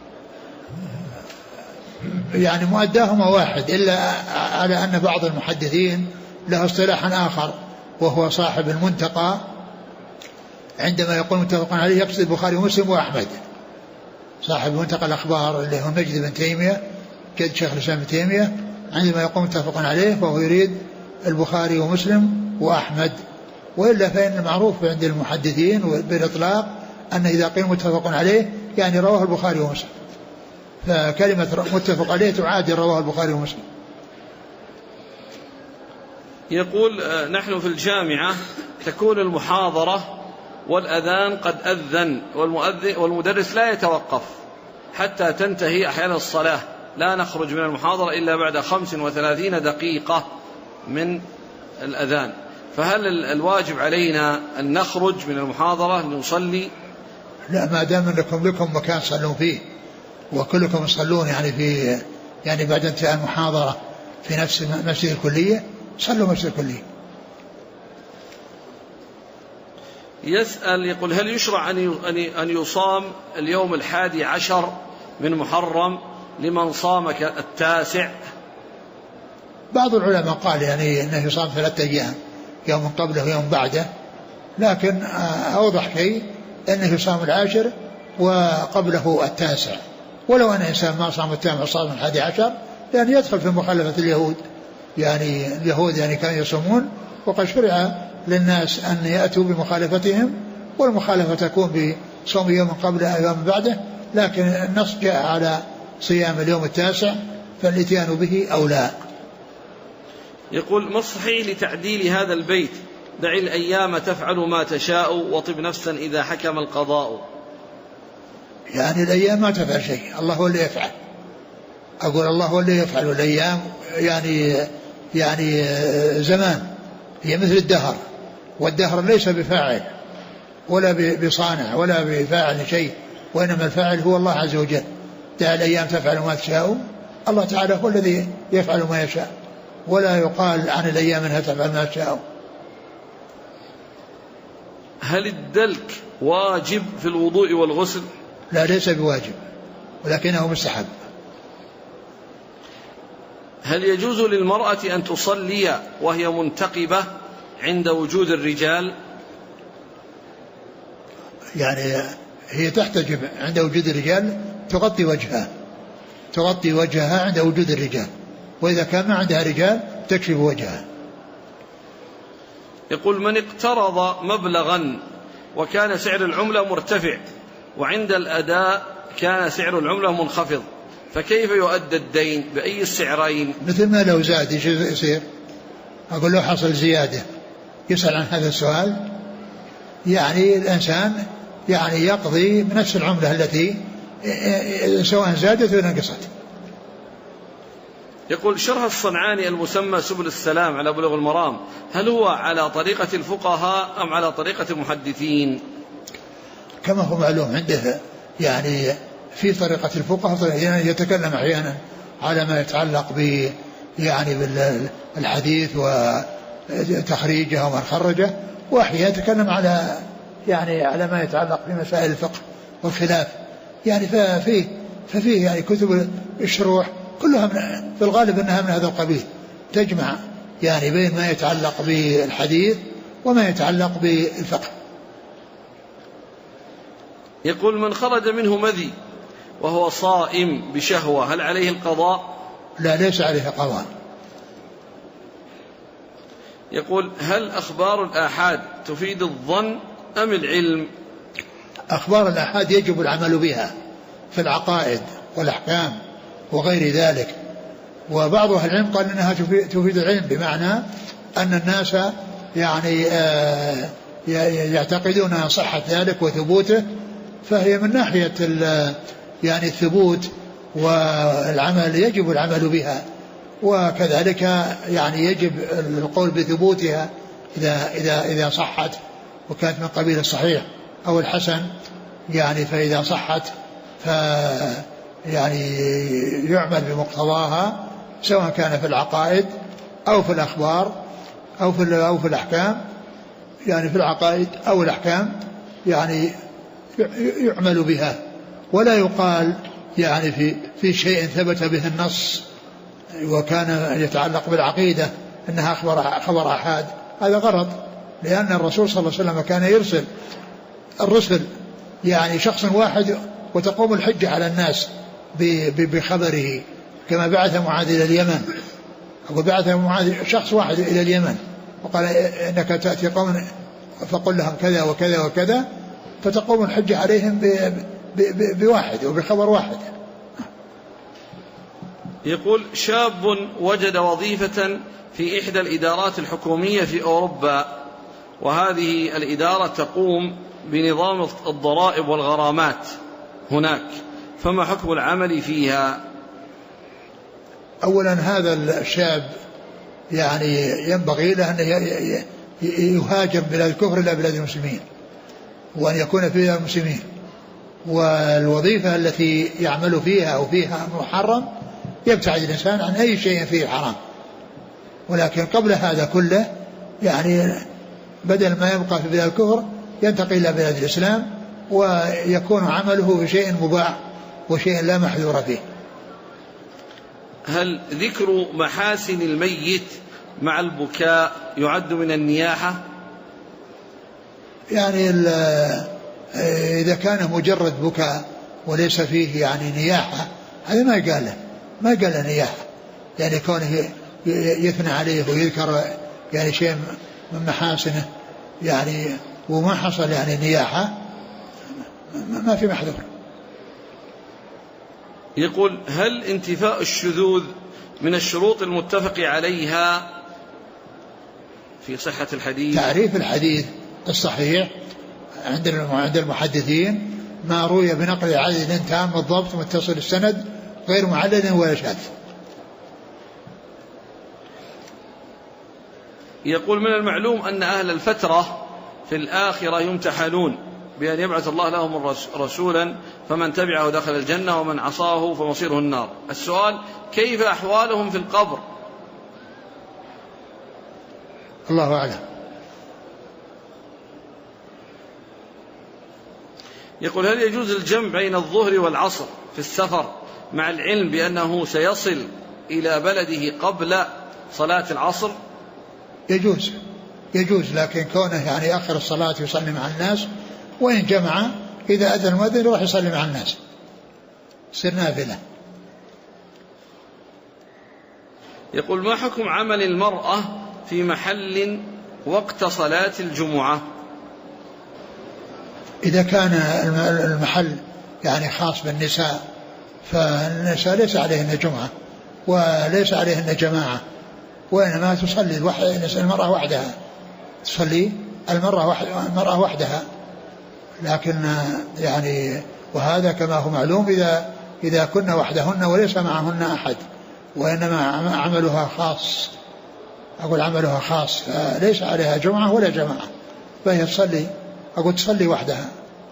يعني مؤداهما واحد، إلا على أن بعض المحدثين له اصطلاحا آخر وهو صاحب المنتقى، عندما يقول متفق عليه يقصد البخاري ومسلم وأحمد. صاحب منتقى الأخبار اللي هو مجد بن تيمية جد شيخ الإسلام بن تيمية، عندما يقول متفق عليه فهو يريد البخاري ومسلم وأحمد. وإلا فإن المعروف عند المحدثين بالإطلاق أن إذا قيل متفق عليه يعني رواه البخاري ومسلم، فكلمة متفق عليه تعادل رواه البخاري ومسلم. يقول نحن في الجامعة تكون المحاضرة والأذان قد أذن والمدرس لا يتوقف حتى تنتهي أحيانا الصلاة، لا نخرج من المحاضرة إلا بعد 35 دقيقة من الأذان، فهل الواجب علينا أن نخرج من المحاضرة لنصلي؟ لا، ما دام أنكم لكم مكان صلوا فيه وكلكم يصلون يعني بعد انتهاء المحاضرة في نفس مسجد الكلية صلوا مسجد الكلية. يسأل يقول هل يشرع أن يصام اليوم 11 من محرم لمن صام 9؟ بعض العلماء قال يعني أنه يصام 3 أيام، يوم قبله ويوم بعده، لكن أوضح شيء أنه يصام 10 وقبله 9، ولو أن إنسان ما صام 9 وصام 11 لأن يدخل في مخالفة اليهود. يعني اليهود يعني كانوا يصومون وقد شرع للناس أن يأتوا بمخالفتهم، والمخالفة تكون بصوم يوم قبله أو يوم بعده، لكن النص جاء على صيام اليوم 9 فالاتيان به أولى. يقول ما الصحيح لتعديل هذا البيت دع الأيام تفعل ما تشاء وطب نفسا إذا حكم القضاء؟ يعني الأيام ما تفعل شيء، الله هو اللي يفعل. أقول الله هو اللي يفعل، والأيام يعني زمان هي مثل الدهر، والدهر ليس بفاعل ولا بصانع ولا بفاعل شيء، وإنما الفاعل هو الله عز وجل. دع الأيام تفعل ما تشاء، الله تعالى هو الذي يفعل ما يشاء، ولا يقال عن الأيام أنها تفعل ما تشاء. هل الدلك واجب في الوضوء والغسل؟ لا، ليس بواجب ولكنه مستحب. هل يجوز للمرأة أن تصلي وهي منتقبة عند وجود الرجال؟ يعني هي تحتجب عند وجود الرجال، تغطي وجهها عند وجود الرجال، وإذا كان ما عندها رجال تكشف وجهها. يقول من اقترض مبلغا وكان سعر العملة مرتفع وعند الأداء كان سعر العملة منخفض، فكيف يؤدى الدين؟ بأي السعرين؟ مثل ما لو زاد ايش يصير؟ أقول له حصل زيادة، يسأل عن هذا السؤال. يعني الإنسان يعني يقضي بنفس العملة التي سواء زادت ولا نقصت. يقول شرح الصنعاني المسمى سبل السلام على بلوغ المرام هل هو على طريقة الفقهاء أم على طريقة المحدثين؟ كما هو معلوم عنده يعني في طريقة الفقهاء، يعني يتكلم أحيانا على ما يتعلق يعني بالحديث وتخريجه ومن خرجه، وأحيانا يتكلم على ما يتعلق بمسائل الفقه والخلاف. يعني ففيه ففيه يعني كتب الشروح كلها في الغالب أنها من هذا القبيل، تجمع يعني بين ما يتعلق بالحديث وما يتعلق بالفقه. يقول من خرج منه مذي وهو صائم بشهوة هل عليه القضاء؟ لا، ليس عليه قضاء. يقول هل أخبار الآحاد تفيد الظن أم العلم؟ أخبار الآحاد يجب العمل بها في العقائد والأحكام وغير ذلك، وبعض أهل العلم قال إنها تفيد العلم، بمعنى أن الناس يعني يعتقدون صحة ذلك وثبوته، فهي من ناحية يعني الثبوت والعمل يجب العمل بها، وكذلك يعني يجب القول بثبوتها إذا صحت وكانت من قبيل الصحيح أو الحسن، يعني فإذا صحت يعني يعمل بمقتضاها سواء كان في العقائد أو في الأخبار أو في الأحكام، يعني في العقائد أو الأحكام يعني يعمل بها، ولا يقال يعني في شيء ثبت به النص وكان يتعلق بالعقيدة أنها خبر أحاد، هذا غلط، لأن الرسول صلى الله عليه وسلم كان يرسل الرسل يعني شخص واحد وتقوم الحجة على الناس بخبره، كما بعث معاذ إلى اليمن، وبعث معاذ شخص واحد إلى اليمن وقال إنك تأتي قوم فقل لهم كذا وكذا وكذا، فتقوم الحجة عليهم بواحد وبخبر واحد. يقول شاب وجد وظيفة في إحدى الإدارات الحكومية في أوروبا، وهذه الإدارة تقوم بنظام الضرائب والغرامات هناك، فما حكم العمل فيها؟ أولا هذا الشاب يعني ينبغي له أن يهاجر بلاد الكفر إلى بلاد المسلمين، وأن يكون فيها المسلمين، والوظيفة التي يعمل فيها أو فيها محرم يبتعد الإنسان عن أي شيء فيه حرام، ولكن قبل هذا كله يعني بدل ما يبقى في بلاد الكفر ينتقل إلى بلاد الإسلام ويكون عمله في شيء مباح وشيء لا محذور فيه. هل ذكر محاسن الميت مع البكاء يعد من النياحة؟ يعني إذا كان مجرد بكاء وليس فيه يعني نياحة هذا ما قال له نياحة، يعني كونه يثنى عليه ويذكر يعني شيء من محاسنه يعني وما حصل يعني نياحة ما في محذور. يقول هل انتفاء الشذوذ من الشروط المتفق عليها في صحة الحديث؟ تعريف الحديث الصحيح عند المحدثين ما روي بنقل عدد تام الضبط متصل السند غير معلل ولا شاذ. يقول من المعلوم أن أهل الفترة في الآخرة يمتحنون بأن يبعث الله لهم رسولا فمن تبعه دخل الجنة ومن عصاه فمصيره النار، السؤال كيف أحوالهم في القبر؟ الله أعلم. يقول هل يجوز الجمع بين الظهر والعصر في السفر مع العلم بأنه سيصل إلى بلده قبل صلاة العصر؟ يجوز لكن كونه يعني آخر الصلاة يصلي مع الناس، وإن جمع إذا أذن المؤذن يروح يصلي مع الناس يصير نافلة. يقول ما حكم عمل المرأة في محل وقت صلاة الجمعة؟ إذا كان المحل يعني خاص بالنساء فالنساء ليس عليهن جمعة وليس عليهن جماعة، وإنما تصلي المرأة وحدها، تصلي المرأة وحدها، لكن يعني وهذا كما هو معلوم إذا كن وحدهن وليس معهن أحد، وإنما عملها خاص، أقول عملها خاص فليس عليها جمعة ولا جماعة، فهي تصلي وحدها.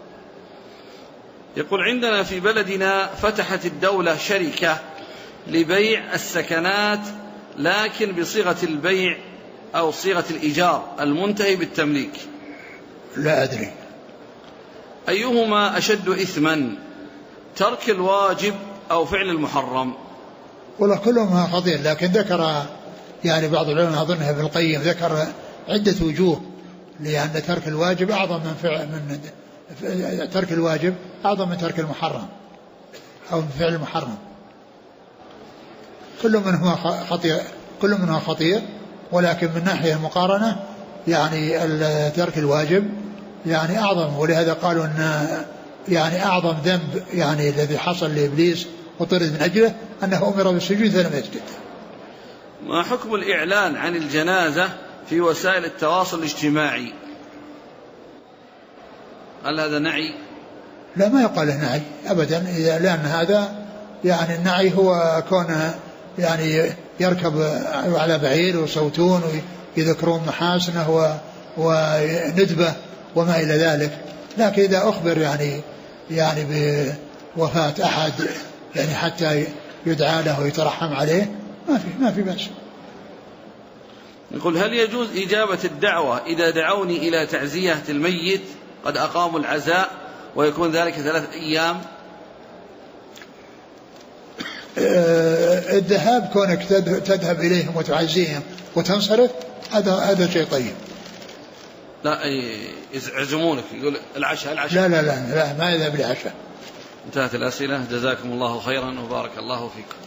يقول عندنا في بلدنا فتحت الدولة شركة لبيع السكنات لكن بصيغة البيع أو صيغة الإيجار المنتهي بالتمليك. لا أدري أيهما أشد إثما، ترك الواجب أو فعل المحرم؟ والله كلهم خطير، لكن ذكر يعني بعض العلماء أظنها ابن القيم ذكر عدة وجوه، لأن ترك الواجب أعظم من ترك الواجب أعظم من ترك المحرم أو من فعل المحرم. كل منها خطير، ولكن من ناحية المقارنة يعني ترك الواجب يعني أعظم. ولهذا قالوا أن يعني أعظم ذنب يعني الذي حصل لإبليس وطرد من أجله أنه أمر بالسجود فلم يسجد. ما حكم الإعلان عن الجنازة في وسائل التواصل الاجتماعي؟ هل هذا نعي؟ لا، ما يقال له نعي أبدا، لأن هذا يعني النعي هو كونه يعني يركب على بعير وصوتون ويذكرون محاسنه وندبه وما إلى ذلك. لكن إذا أخبر يعني بوفاة أحد يعني حتى يدعى له ويترحم عليه ما في بأس. يقول: هل يجوز إجابة الدعوة إذا دعوني إلى تعزية الميت قد أقاموا العزاء ويكون ذلك 3 أيام؟ الذهاب كونك تذهب إليهم وتعزيهم وتنصرف هذا شيء طيب. لا يزعزمونك، يقول العشاء. لا ما يذهب لعشاء. انتهت الأسئلة، جزاكم الله خيرا وبارك الله فيكم.